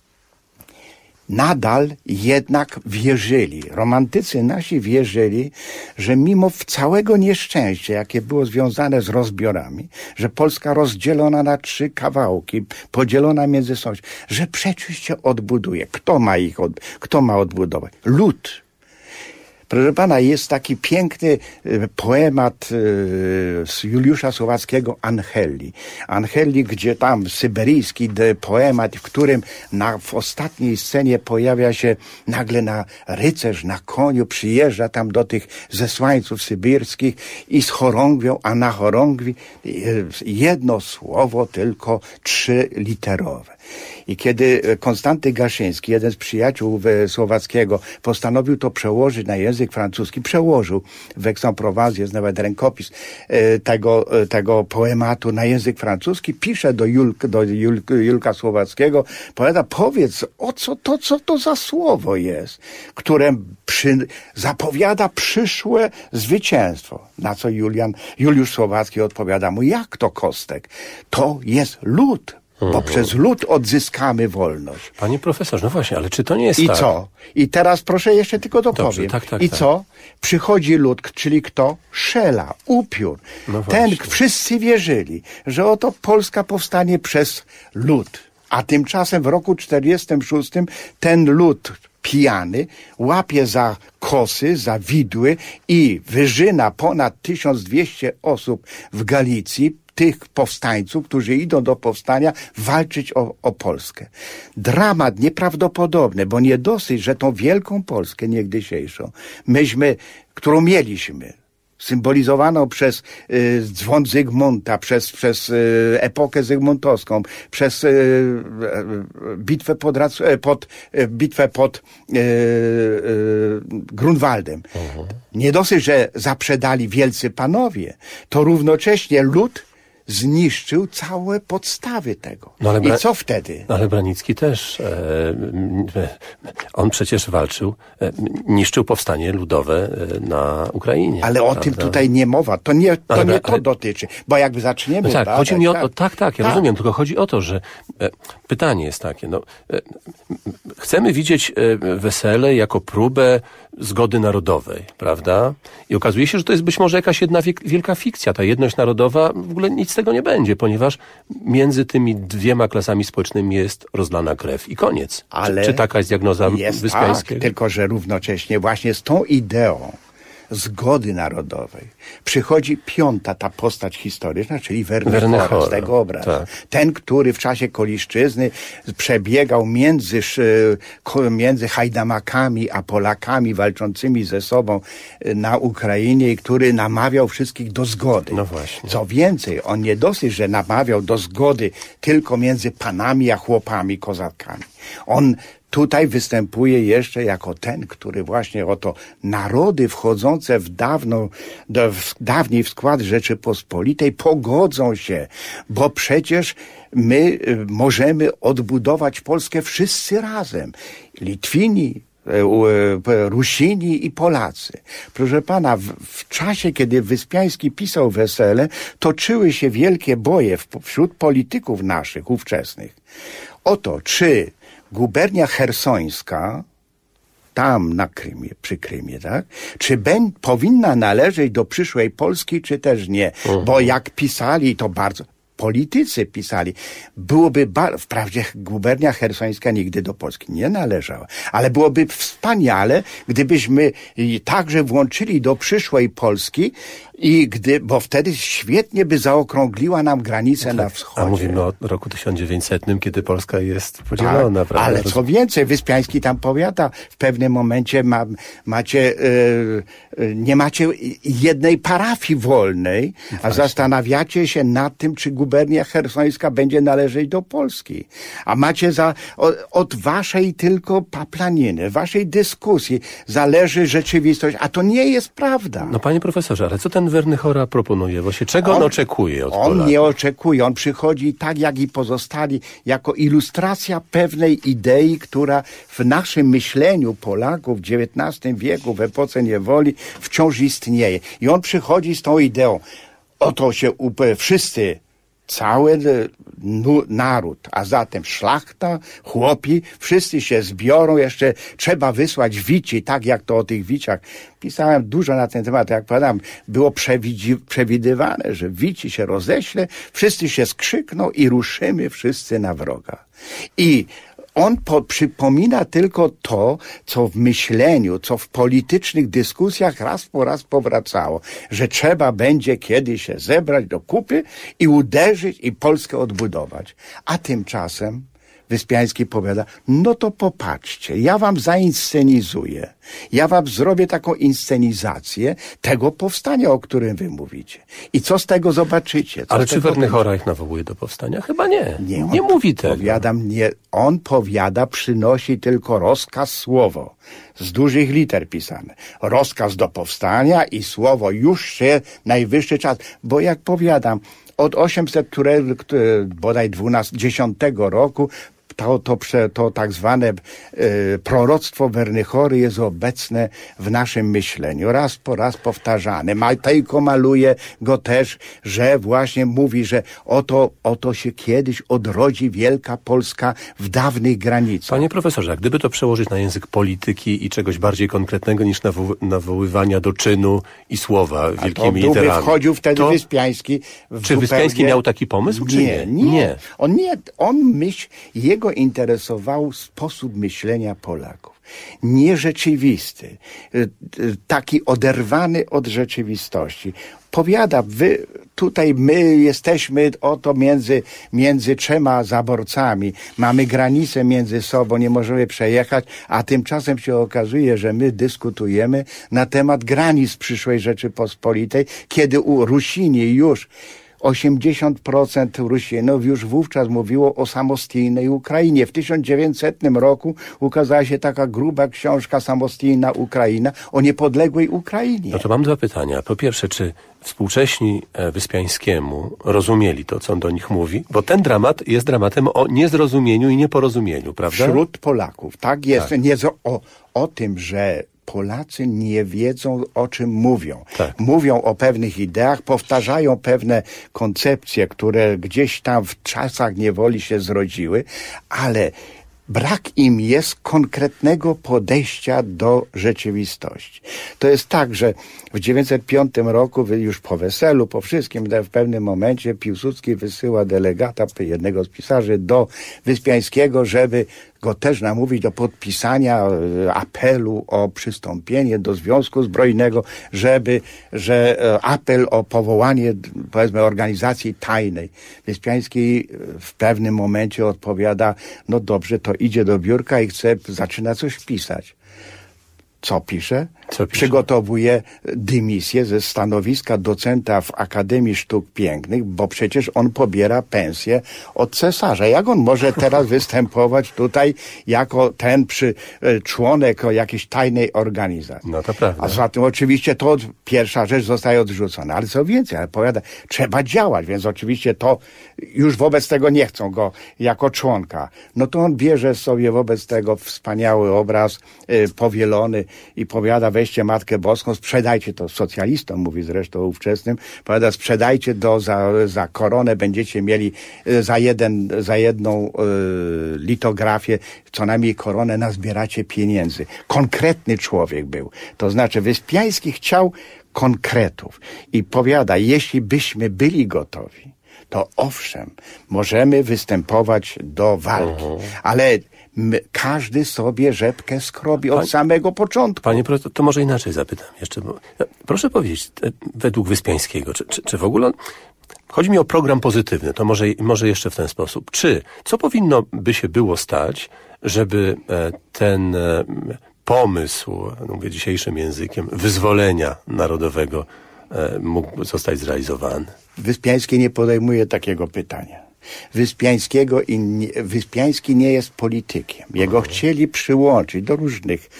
nadal jednak wierzyli, romantycy nasi wierzyli, że mimo całego nieszczęścia, jakie było związane z rozbiorami, że Polska rozdzielona na 3 kawałki, podzielona między sąsiadami, że przecież się odbuduje. Kto ma odbudować? Lud. Proszę pana, jest taki piękny poemat z Juliusza Słowackiego Angeli. Angeli, gdzie tam syberyjski poemat, w którym w ostatniej scenie pojawia się nagle rycerz na koniu, przyjeżdża tam do tych zesłańców sybirskich i z chorągwią, a na chorągwi jedno słowo tylko 3-literowe. I kiedy Konstanty Gaszyński, jeden z przyjaciół Słowackiego, postanowił to przełożyć na język francuski, przełożył w Aix-en-Provence, jest nawet rękopis tego poematu na język francuski, pisze do Julka Słowackiego, powiada, powiedz, co to za słowo jest, które zapowiada przyszłe zwycięstwo. Na co Juliusz Słowacki odpowiada mu, jak to, Kostek? To jest lud. Bo przez lud odzyskamy wolność. Panie profesorze, no właśnie, ale czy to nie jest tak? I co? I teraz proszę jeszcze tylko dopowiem. I co? Przychodzi lud, czyli kto? Szela, upiór. No ten, wszyscy wierzyli, że oto Polska powstanie przez lud. A tymczasem w roku 1946 ten lud pijany łapie za kosy, za widły i wyżyna ponad 1200 osób w Galicji, tych powstańców, którzy idą do powstania walczyć o Polskę. Dramat nieprawdopodobny, bo nie dosyć, że tą wielką Polskę niegdysiejszą, którą mieliśmy, symbolizowaną przez dzwon Zygmunta, przez epokę zygmuntowską, przez bitwę pod Grunwaldem. Nie dosyć, że zaprzedali wielcy panowie, to równocześnie lud zniszczył całe podstawy tego. I co wtedy? Ale Branicki też, on przecież walczył, niszczył powstanie ludowe na Ukrainie. Ale o tym tutaj nie mowa. To nie to dotyczy. Bo jak zaczniemy... Tak, chodzi mi o... Tak, ja rozumiem. Tylko chodzi o to, że pytanie jest takie, chcemy widzieć wesele jako próbę zgody narodowej, prawda? I okazuje się, że to jest być może jakaś jedna wielka fikcja. Ta jedność narodowa, w ogóle nic z tego nie będzie, ponieważ między tymi dwiema klasami społecznymi jest rozlana krew i koniec. Ale czy taka jest diagnoza Wyspiańskiego? Tak, tylko że równocześnie właśnie z tą ideą zgody narodowej przychodzi piąta ta postać historyczna, czyli Wernechora z tego obrazu. Tak. Ten, który w czasie Koliszczyzny przebiegał między Hajdamakami a Polakami walczącymi ze sobą na Ukrainie i który namawiał wszystkich do zgody. No właśnie. Co więcej, on nie dosyć, że namawiał do zgody tylko między panami a chłopami, kozakami. On tutaj występuje jeszcze jako ten, który właśnie oto narody wchodzące dawniej w skład Rzeczypospolitej pogodzą się, bo przecież my możemy odbudować Polskę wszyscy razem. Litwini, Rusini i Polacy. Proszę pana, w czasie, kiedy Wyspiański pisał Wesele, toczyły się wielkie boje wśród polityków naszych ówczesnych. Oto, czy gubernia chersońska, tam na Krymie, przy Krymie, tak? Czy powinna należeć do przyszłej Polski, czy też nie? Bo jak pisali, to bardzo... Politycy pisali, byłoby, wprawdzie gubernia chersońska nigdy do Polski nie należała, ale byłoby wspaniale, gdybyśmy także włączyli do przyszłej Polski bo wtedy świetnie by zaokrągliła nam granicę na wschodzie. A mówimy o roku 1900, kiedy Polska jest podzielona, prawda? Ale co więcej, Wyspiański tam powiada, w pewnym momencie nie macie jednej parafii wolnej, a zastanawiacie się nad tym, czy gubernia chersońska będzie należeć do Polski. A macie od waszej tylko paplaniny, waszej dyskusji zależy rzeczywistość, a to nie jest prawda. No panie profesorze, ale co ten Wernechora proponuje? Właśnie czego on oczekuje od Polaków? On nie oczekuje, on przychodzi tak jak i pozostali, jako ilustracja pewnej idei, która w naszym myśleniu Polaków w XIX wieku, w epoce niewoli, wciąż istnieje. I on przychodzi z tą ideą. Oto się wszyscy, cały naród, a zatem szlachta, chłopi, wszyscy się zbiorą, jeszcze trzeba wysłać wici, tak jak to o tych wiciach. Pisałem dużo na ten temat, jak powiadam, było przewidywane, że wici się roześle, wszyscy się skrzykną i ruszymy wszyscy na wroga. I On przypomina tylko to, co w myśleniu, co w politycznych dyskusjach raz po raz powracało, że trzeba będzie kiedyś się zebrać do kupy i uderzyć i Polskę odbudować. A tymczasem Wyspiański powiada, no to popatrzcie, ja wam zainscenizuję, ja wam zrobię taką inscenizację tego powstania, o którym wy mówicie. I co z tego zobaczycie? Ale czy Wernechora ich nawołuje do powstania? Chyba nie. Nie mówi tego. On powiada, przynosi tylko rozkaz, słowo. Z dużych liter pisane. Rozkaz do powstania i słowo już się najwyższy czas. Bo jak powiadam, od 800, bodaj 10 roku, to tak zwane proroctwo Wernechory jest obecne w naszym myśleniu. Raz po raz powtarzane. Matejko maluje go też, że właśnie mówi, że oto się kiedyś odrodzi Wielka Polska w dawnych granicach. Panie profesorze, a gdyby to przełożyć na język polityki i czegoś bardziej konkretnego niż nawoływania do czynu i słowa wielkimi literami. Wchodził wtedy Wyspiański. Czy Wyspiański miał taki pomysł, czy nie? Nie. Jego interesował sposób myślenia Polaków. Nierzeczywisty, taki oderwany od rzeczywistości. Powiada, tutaj my jesteśmy oto między trzema zaborcami, mamy granicę między sobą, nie możemy przejechać, a tymczasem się okazuje, że my dyskutujemy na temat granic przyszłej Rzeczypospolitej, kiedy Rusini już 80% Rusinów już wówczas mówiło o samostijnej Ukrainie. W 1900 roku ukazała się taka gruba książka Samostijna Ukraina o niepodległej Ukrainie. No to mam dwa pytania. Po pierwsze, czy współcześni Wyspiańskiemu rozumieli to, co on do nich mówi? Bo ten dramat jest dramatem o niezrozumieniu i nieporozumieniu, prawda? Wśród Polaków. Tak jest. Tak. Nie o tym, że Polacy nie wiedzą, o czym mówią. Tak. Mówią o pewnych ideach, powtarzają pewne koncepcje, które gdzieś tam w czasach niewoli się zrodziły, ale brak im jest konkretnego podejścia do rzeczywistości. To jest tak, że w 1905 roku, już po weselu, po wszystkim, w pewnym momencie Piłsudski wysyła delegata, jednego z pisarzy, do Wyspiańskiego, żeby go też namówić do podpisania apelu o przystąpienie do Związku Zbrojnego, że apel o powołanie, powiedzmy, organizacji tajnej. Wyspiański w pewnym momencie odpowiada, no dobrze, to idzie do biurka i zaczyna coś pisać. Co pisze? Przygotowuje dymisję ze stanowiska docenta w Akademii Sztuk Pięknych, bo przecież on pobiera pensję od cesarza. Jak on może teraz występować tutaj jako ten członek jakiejś tajnej organizacji? No to prawda. A zatem oczywiście to pierwsza rzecz zostaje odrzucona. Ale co więcej, ale powiada, trzeba działać, więc oczywiście to już wobec tego nie chcą go jako członka. No to on bierze sobie wobec tego wspaniały obraz powielony i powiada, weźcie Matkę Boską, sprzedajcie to socjalistom, mówi zresztą ówczesnym, powiada, sprzedajcie za koronę, będziecie mieli za jedną litografię, co najmniej koronę, nazbieracie pieniędzy. Konkretny człowiek był. To znaczy Wyspiański chciał konkretów i powiada, jeśli byśmy byli gotowi, to owszem, możemy występować do walki, ale każdy sobie rzepkę skrobi od samego początku. Panie profesor, to może inaczej zapytam jeszcze. Bo, proszę powiedzieć, według Wyspiańskiego, czy w ogóle chodzi mi o program pozytywny, to może jeszcze w ten sposób. Co powinno by się było stać, żeby ten pomysł, mówię dzisiejszym językiem, wyzwolenia narodowego mógł zostać zrealizowany? Wyspiański nie podejmuje takiego pytania. Wyspiański nie jest politykiem. Jego chcieli przyłączyć do różnych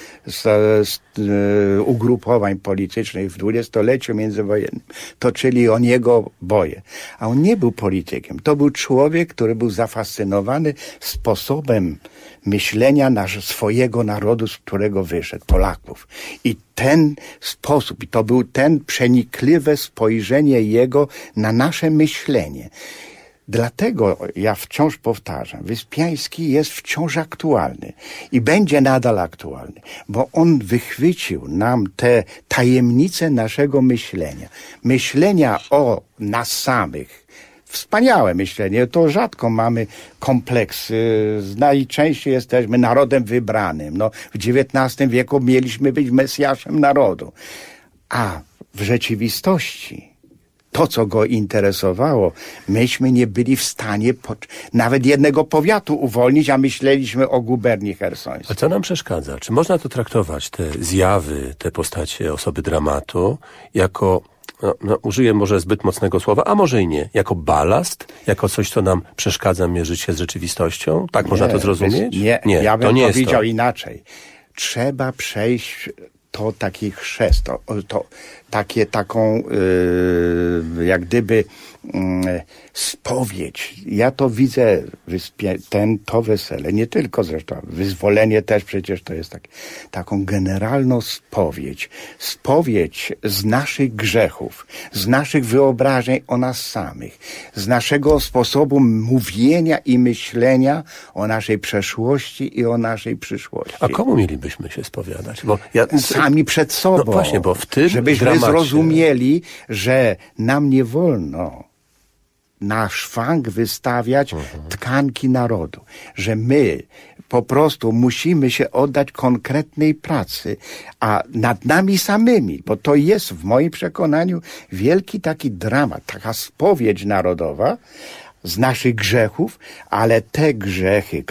ugrupowań politycznych w dwudziestoleciu międzywojennym. Toczyli o niego boje. A on nie był politykiem. To był człowiek, który był zafascynowany sposobem myślenia swojego narodu, z którego wyszedł, Polaków. I ten sposób, i to był ten przenikliwe spojrzenie jego na nasze myślenie. Dlatego ja wciąż powtarzam, Wyspiański jest wciąż aktualny i będzie nadal aktualny, bo on wychwycił nam te tajemnice naszego myślenia o nas samych, wspaniałe myślenie. To rzadko mamy kompleksy. Najczęściej jesteśmy narodem wybranym. No, w XIX wieku mieliśmy być Mesjaszem narodu. A w rzeczywistości to, co go interesowało, myśmy nie byli w stanie nawet jednego powiatu uwolnić, a myśleliśmy o guberni chersońskiej. A co nam przeszkadza? Czy można to traktować, te zjawy, te postacie, osoby dramatu, jako, użyję może zbyt mocnego słowa, a może i nie, jako balast, jako coś, co nam przeszkadza mierzyć się z rzeczywistością? Tak można to zrozumieć? Nie, ja bym powiedział inaczej. Trzeba przejść to taki chrzest, taką jak gdyby spowiedź. Ja to widzę, to wesele, nie tylko zresztą, wyzwolenie też przecież to jest taką generalną spowiedź. Spowiedź z naszych grzechów, z naszych wyobrażeń o nas samych, z naszego sposobu mówienia i myślenia o naszej przeszłości i o naszej przyszłości. A komu mielibyśmy się spowiadać? Bo sami przed sobą. No właśnie, bo w tym żebyśmy zrozumieli, że nam nie wolno na szwank wystawiać tkanki narodu, że my po prostu musimy się oddać konkretnej pracy, a nad nami samymi, bo to jest w moim przekonaniu wielki taki dramat, taka spowiedź narodowa z naszych grzechów, ale te grzechy,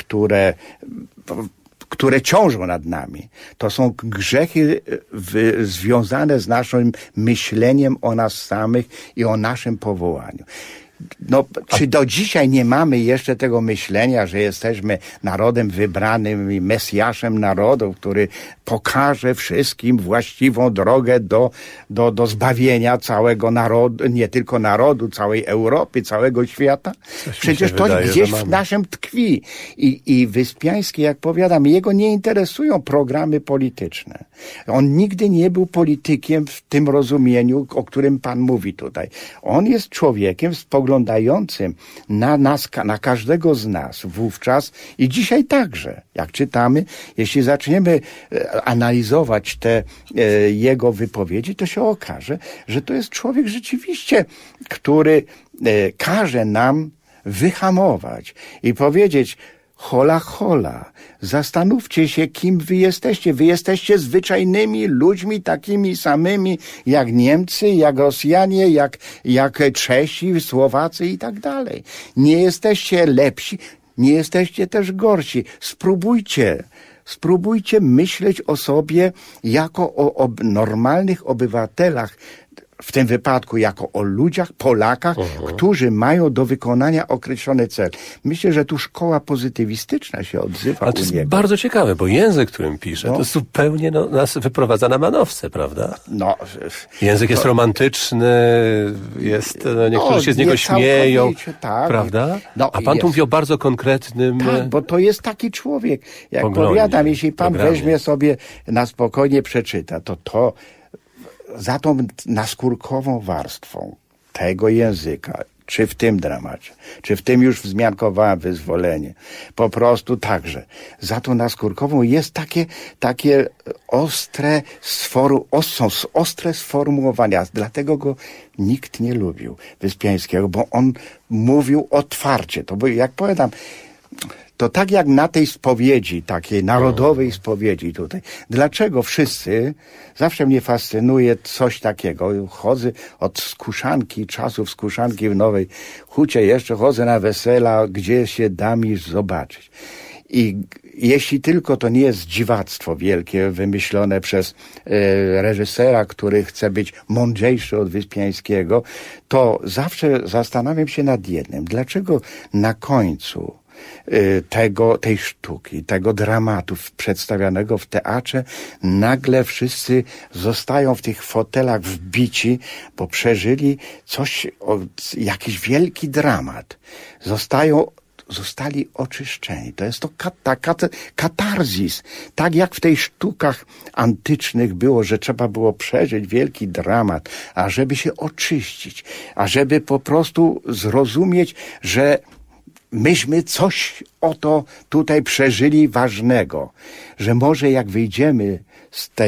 które ciążą nad nami, to są grzechy związane z naszym myśleniem o nas samych i o naszym powołaniu. No, czy do dzisiaj nie mamy jeszcze tego myślenia, że jesteśmy narodem wybranym i Mesjaszem narodu, który pokaże wszystkim właściwą drogę do zbawienia całego narodu, nie tylko narodu, całej Europy, całego świata? Przecież to gdzieś w naszym tkwi. I Wyspiański, jak powiadam, jego nie interesują programy polityczne. On nigdy nie był politykiem w tym rozumieniu, o którym pan mówi tutaj. On jest człowiekiem spoglądającym na nas, na każdego z nas wówczas i dzisiaj także. Jak czytamy, jeśli zaczniemy analizować te jego wypowiedzi, to się okaże, że to jest człowiek rzeczywiście, który każe nam wyhamować i powiedzieć: hola, hola, zastanówcie się, kim wy jesteście. Wy jesteście zwyczajnymi ludźmi, takimi samymi jak Niemcy, jak Rosjanie, jak Czesi, Słowacy i tak dalej. Nie jesteście lepsi, nie jesteście też gorsi. Spróbujcie myśleć o sobie jako o normalnych obywatelach, w tym wypadku jako o ludziach, Polakach, którzy mają do wykonania określony cel. Myślę, że tu szkoła pozytywistyczna się odzywa. Ale to jest bardzo ciekawe, bo język, którym pisze, to zupełnie nas wyprowadza na manowce, prawda? Język jest romantyczny, niektórzy się z niego śmieją, tak, prawda? A pan tu mówi o bardzo konkretnym Tak, bo to jest taki człowiek. Jak powiadam, jeśli pan weźmie sobie na spokojnie przeczyta, to za tą naskórkową warstwą tego języka, czy w tym dramacie, czy w tym już wzmiankowałem wyzwolenie, po prostu także, za tą naskórkową jest takie ostre sformułowania. Dlatego go nikt nie lubił, Wyspiańskiego, bo on mówił otwarcie. To bo jak powiadam, to tak jak na tej spowiedzi, takiej narodowej spowiedzi tutaj. Dlaczego wszyscy, zawsze mnie fascynuje coś takiego. Chodzę od Skuszanki, czasów Skuszanki w Nowej Hucie, jeszcze chodzę na wesela, gdzie się da mi zobaczyć. I jeśli tylko to nie jest dziwactwo wielkie, wymyślone przez reżysera, który chce być mądrzejszy od Wyspiańskiego, to zawsze zastanawiam się nad jednym. Dlaczego na końcu tej sztuki, tego dramatu przedstawianego w teatrze, nagle wszyscy zostają w tych fotelach wbici, bo przeżyli jakiś wielki dramat. Zostali oczyszczeni. To jest katarzis. Tak jak w tych sztukach antycznych było, że trzeba było przeżyć wielki dramat, ażeby się oczyścić, ażeby po prostu zrozumieć, że myśmy coś oto tutaj przeżyli ważnego, że może jak wyjdziemy z tej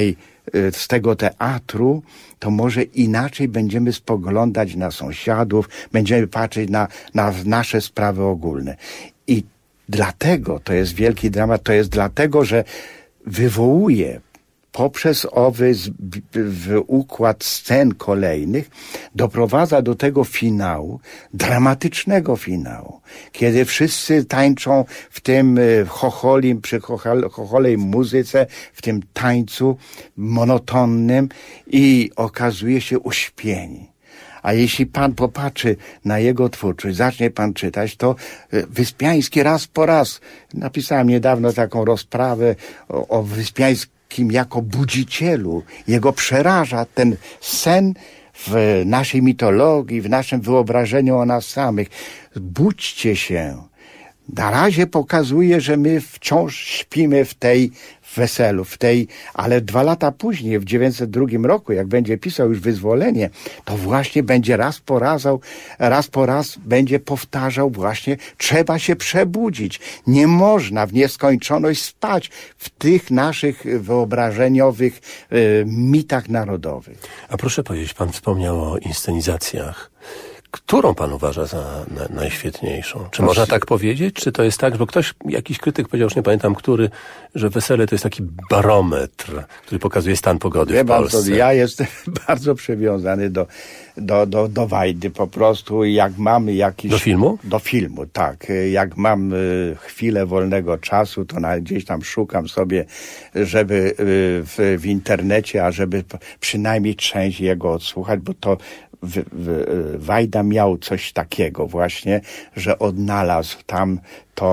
z tego teatru, to może inaczej będziemy spoglądać na sąsiadów, będziemy patrzeć na nasze sprawy ogólne. I dlatego to jest wielki dramat, to jest dlatego, że wywołuje poprzez owy układ scen kolejnych, doprowadza do tego finału, dramatycznego finału, kiedy wszyscy tańczą w tym przy chocholej muzyce, w tym tańcu monotonnym i okazuje się uśpieni. A jeśli pan popatrzy na jego twórczość, zacznie pan czytać, to Wyspiański raz po raz, napisałem niedawno taką rozprawę o Wyspiańskim jako budzicielu. Jego przeraża ten sen w naszej mitologii, w naszym wyobrażeniu o nas samych. Budźcie się. Na razie pokazuje, że my wciąż śpimy w tej weselu, ale 2 lata później, w 1902 roku, jak będzie pisał już Wyzwolenie, to właśnie będzie raz po raz będzie powtarzał właśnie, trzeba się przebudzić. Nie można w nieskończoność spać w tych naszych wyobrażeniowych mitach narodowych. A proszę powiedzieć, pan wspomniał o inscenizacjach. Którą pan uważa za najświetniejszą? Czy można tak powiedzieć? Czy to jest tak, bo jakiś krytyk powiedział, już nie pamiętam który, że Wesele to jest taki barometr, który pokazuje stan pogody w Polsce? Ja jestem bardzo przywiązany do Wajdy po prostu. Jak mam jakiś... Do filmu? Do filmu, tak. Jak mam chwilę wolnego czasu, to gdzieś tam szukam sobie, żeby w internecie, a żeby przynajmniej część jego odsłuchać, bo to Wajda miał coś takiego właśnie, że odnalazł tam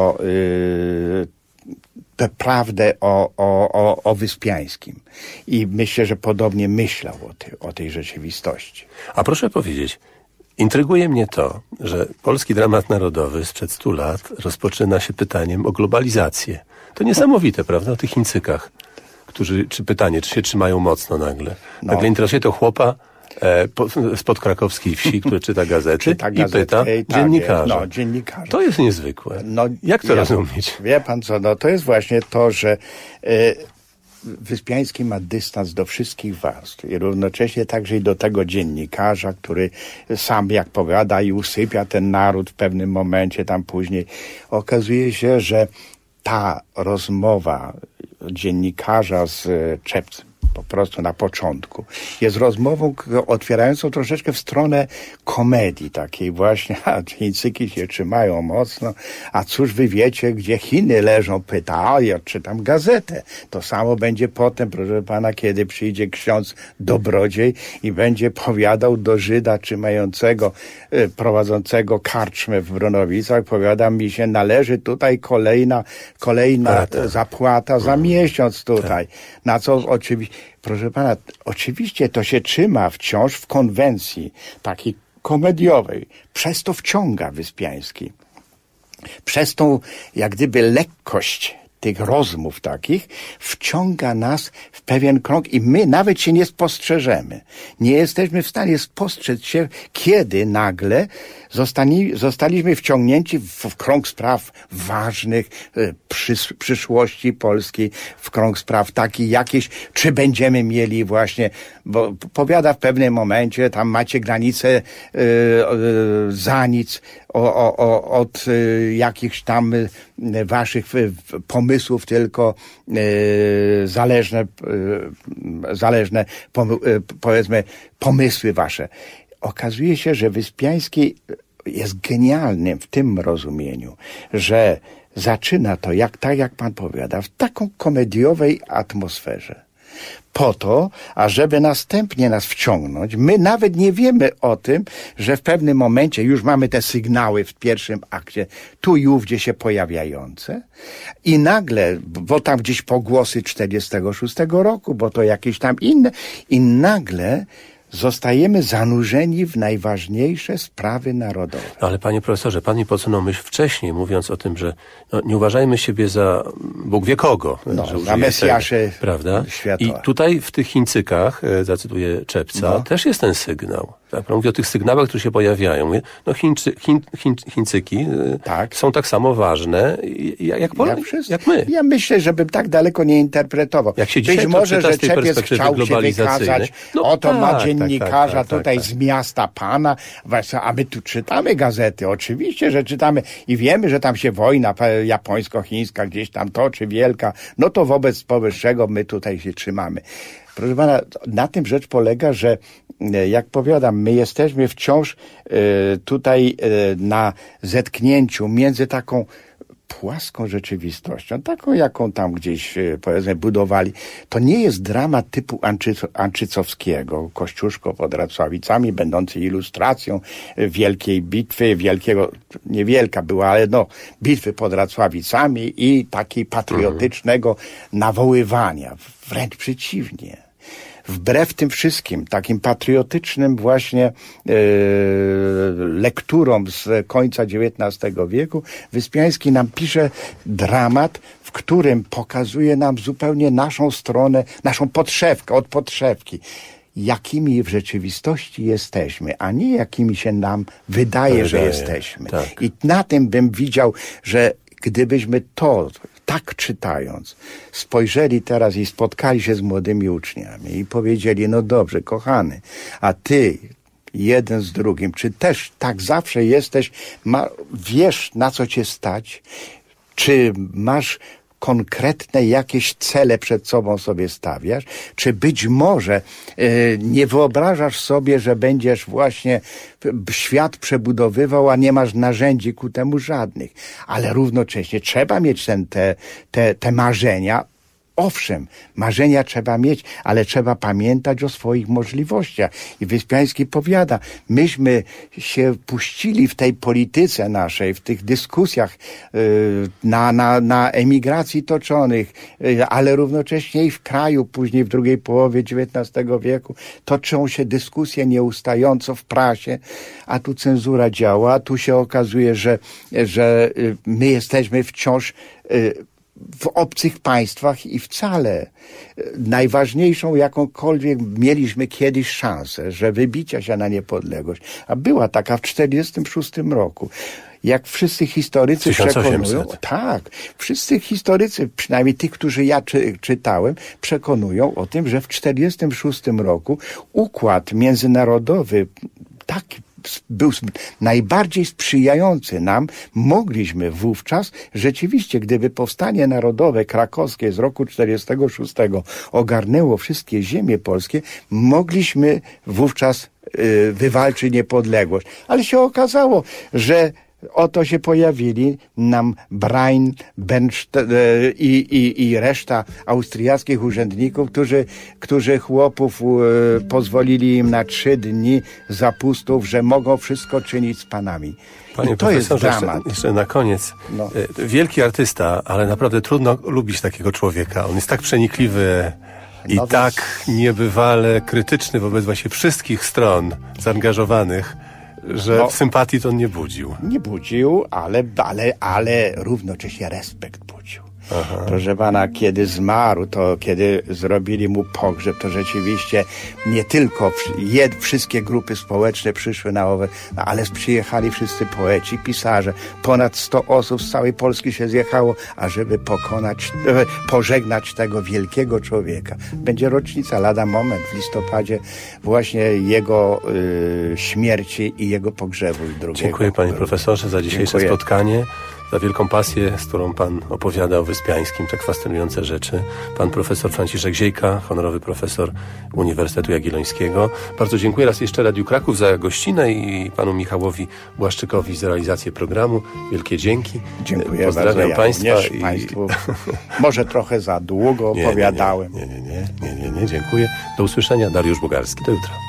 tę prawdę o Wyspiańskim. I myślę, że podobnie myślał o tej rzeczywistości. A proszę powiedzieć, intryguje mnie to, że polski dramat narodowy sprzed 100 lat rozpoczyna się pytaniem o globalizację. To niesamowite, prawda? O tych Chińczykach, czy się trzymają mocno nagle. Nagle interesuje to chłopa spod krakowskiej wsi, który czyta gazety i pyta dziennikarza. Dziennikarza. To jest niezwykłe. Jak to rozumieć? Wie pan co, to jest właśnie to, że Wyspiański ma dystans do wszystkich warstw i równocześnie także i do tego dziennikarza, który sam, jak powiada, i usypia ten naród w pewnym momencie, tam później. Okazuje się, że ta rozmowa dziennikarza z Czepcem po prostu na początku jest rozmową otwierającą troszeczkę w stronę komedii takiej właśnie, Chińczyki się trzymają mocno, a cóż wy wiecie, gdzie Chiny leżą, pyta, ja czytam gazetę. To samo będzie potem, proszę pana, kiedy przyjdzie ksiądz Dobrodziej i będzie powiadał do Żyda prowadzącego karczmę w Bronowicach, powiada, mi się należy tutaj kolejna zapłata za miesiąc tutaj. Na co oczywiście, proszę pana, oczywiście to się trzyma wciąż w konwencji takiej komediowej. Przez to wciąga Wyspiański. Przez tą, jak gdyby, lekkość tych rozmów takich wciąga nas w pewien krąg i my nawet się nie spostrzeżemy. Nie jesteśmy w stanie spostrzec się, kiedy nagle zostaliśmy wciągnięci w krąg spraw ważnych przyszłości Polski, w krąg spraw takich jakieś, czy będziemy mieli właśnie, bo powiada w pewnym momencie, tam macie granicę za nic od jakichś tam waszych pomysłów tylko zależne powiedzmy pomysły wasze. Okazuje się, że Wyspiański jest genialnym w tym rozumieniu, że zaczyna to, tak jak pan powiada, w taką komediowej atmosferze. Po to, ażeby następnie nas wciągnąć, my nawet nie wiemy o tym, że w pewnym momencie już mamy te sygnały w pierwszym akcie, tu i ówdzie się pojawiające i nagle, bo tam gdzieś pogłosy 46 roku, bo to jakieś tam inne, i nagle zostajemy zanurzeni w najważniejsze sprawy narodowe. No, ale panie profesorze, pan mi podsunął myśl wcześniej, mówiąc o tym, że nie uważajmy siebie za Bóg wie kogo. Za Mesjaszy prawda? Świata. I tutaj w tych Chińcykach, zacytuję Czepca, też jest ten sygnał. Tak? Mówię o tych sygnałach, które się pojawiają. Mówię, Chińczyki są tak samo ważne jak my. Ja myślę, żebym tak daleko nie interpretował. Jak się dzisiaj być może, że Czepiec chciał się wykazać, ma dziennikarza tutaj z miasta pana, a my tu czytamy gazety, oczywiście, że czytamy i wiemy, że tam się wojna japońsko-chińska gdzieś tam toczy wielka, no to wobec powyższego my tutaj się trzymamy. Proszę pana, na tym rzecz polega, że jak powiadam, my jesteśmy wciąż tutaj na zetknięciu między taką płaską rzeczywistością, taką jaką tam gdzieś powiedzmy budowali. To nie jest dramat typu Anczycowskiego, Kościuszko pod Racławicami, będący ilustracją wielkiej bitwy, niewielka była, ale bitwy pod Racławicami i takiej patriotycznego nawoływania. Wręcz przeciwnie. Wbrew tym wszystkim, takim patriotycznym właśnie lekturom z końca XIX wieku, Wyspiański nam pisze dramat, w którym pokazuje nam zupełnie naszą stronę, naszą podszewkę, od podszewki. Jakimi w rzeczywistości jesteśmy, a nie jakimi się nam wydaje, że jesteśmy. Tak. I na tym bym widział, że gdybyśmy to tak czytając, spojrzeli teraz i spotkali się z młodymi uczniami i powiedzieli, no dobrze, kochany, a ty jeden z drugim, czy też tak zawsze jesteś, wiesz na co cię stać, czy masz konkretne jakieś cele przed sobą sobie stawiasz, czy być może nie wyobrażasz sobie, że będziesz właśnie świat przebudowywał, a nie masz narzędzi ku temu żadnych. Ale równocześnie trzeba mieć te marzenia. Owszem, marzenia trzeba mieć, ale trzeba pamiętać o swoich możliwościach. I Wyspiański powiada, myśmy się puścili w tej polityce naszej, w tych dyskusjach na emigracji toczonych, ale równocześnie i w kraju, później w drugiej połowie XIX wieku, toczą się dyskusje nieustająco w prasie, a tu cenzura działa, a tu się okazuje, że my jesteśmy wciąż w obcych państwach i wcale najważniejszą jakąkolwiek mieliśmy kiedyś szansę, że wybicia się na niepodległość, a była taka w 1946 roku. Jak wszyscy historycy 1800. przekonują, tak, wszyscy historycy, przynajmniej tych, którzy ja czytałem, przekonują o tym, że w 1946 roku układ międzynarodowy taki był najbardziej sprzyjający nam, mogliśmy wówczas rzeczywiście, gdyby powstanie narodowe krakowskie z roku 1946 ogarnęło wszystkie ziemie polskie, mogliśmy wówczas wywalczyć niepodległość. Ale się okazało, że oto się pojawili nam Brain, i reszta austriackich urzędników, którzy chłopów pozwolili im na 3 dni zapustów, że mogą wszystko czynić z panami. Panie I to jest dramat. Jeszcze na koniec. Wielki artysta, ale naprawdę trudno lubić takiego człowieka. On jest tak przenikliwy i tak niebywale krytyczny wobec właśnie wszystkich stron zaangażowawanych, że sympatii to on nie budził. Nie budził, ale równocześnie respekt budził. Aha. Proszę pana, kiedy zmarł, to kiedy zrobili mu pogrzeb, to rzeczywiście nie tylko wszystkie grupy społeczne przyszły na owe, ale przyjechali wszyscy poeci, pisarze. Ponad 100 osób z całej Polski się zjechało, ażeby pożegnać tego wielkiego człowieka. Będzie rocznica lada moment w listopadzie właśnie jego śmierci i jego pogrzebu. Dziękuję panie profesorze za dzisiejsze spotkanie. Za wielką pasję, z którą pan opowiada o Wyspiańskim, tak fascynujące rzeczy. Pan profesor Franciszek Ziejka, honorowy profesor Uniwersytetu Jagiellońskiego. Bardzo dziękuję raz jeszcze Radiu Kraków za gościnę i panu Michałowi Błaszczykowi za realizację programu. Wielkie dzięki. Dziękuję Pozdrawiam bardzo. państwa. Państwu może trochę za długo opowiadałem. Nie, dziękuję. Do usłyszenia. Dariusz Bugarski. Do jutra.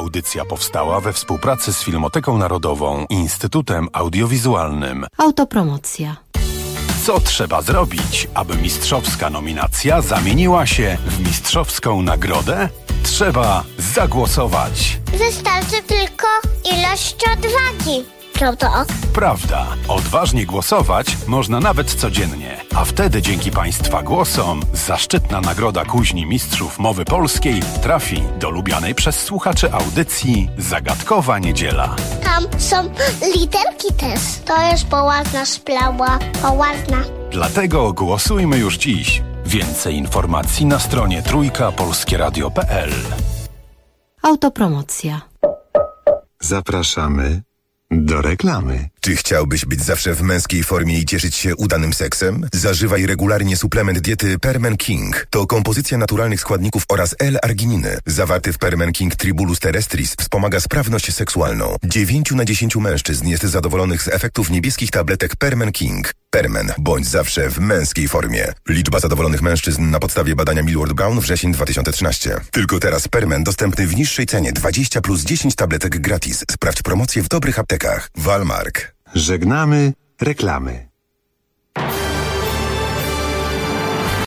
Audycja powstała we współpracy z Filmoteką Narodową i Instytutem Audiowizualnym. Autopromocja. Co trzeba zrobić, aby mistrzowska nominacja zamieniła się w mistrzowską nagrodę? Trzeba zagłosować. Wystarczy tylko ilość odwagi. Prawda? Prawda. Odważnie głosować można nawet codziennie. A wtedy dzięki Państwa głosom zaszczytna nagroda Kuźni Mistrzów Mowy Polskiej trafi do lubianej przez słuchaczy audycji Zagadkowa Niedziela. Tam są literki też. To jest poważna sprawa. Poważna. Dlatego głosujmy już dziś. Więcej informacji na stronie trójkapolskieradio.pl. Autopromocja. Zapraszamy do reklamy. Czy chciałbyś być zawsze w męskiej formie i cieszyć się udanym seksem? Zażywaj regularnie suplement diety Permen King. To kompozycja naturalnych składników oraz L-argininy. Zawarty w Permen King Tribulus terrestris wspomaga sprawność seksualną. 9 na 10 mężczyzn jest zadowolonych z efektów niebieskich tabletek Permen King. Permen. Bądź zawsze w męskiej formie. Liczba zadowolonych mężczyzn na podstawie badania Millward Brown wrzesień 2013. Tylko teraz Permen dostępny w niższej cenie 20 plus 10 tabletek gratis. Sprawdź promocję w dobrych aptekach. Walmark. Żegnamy reklamy.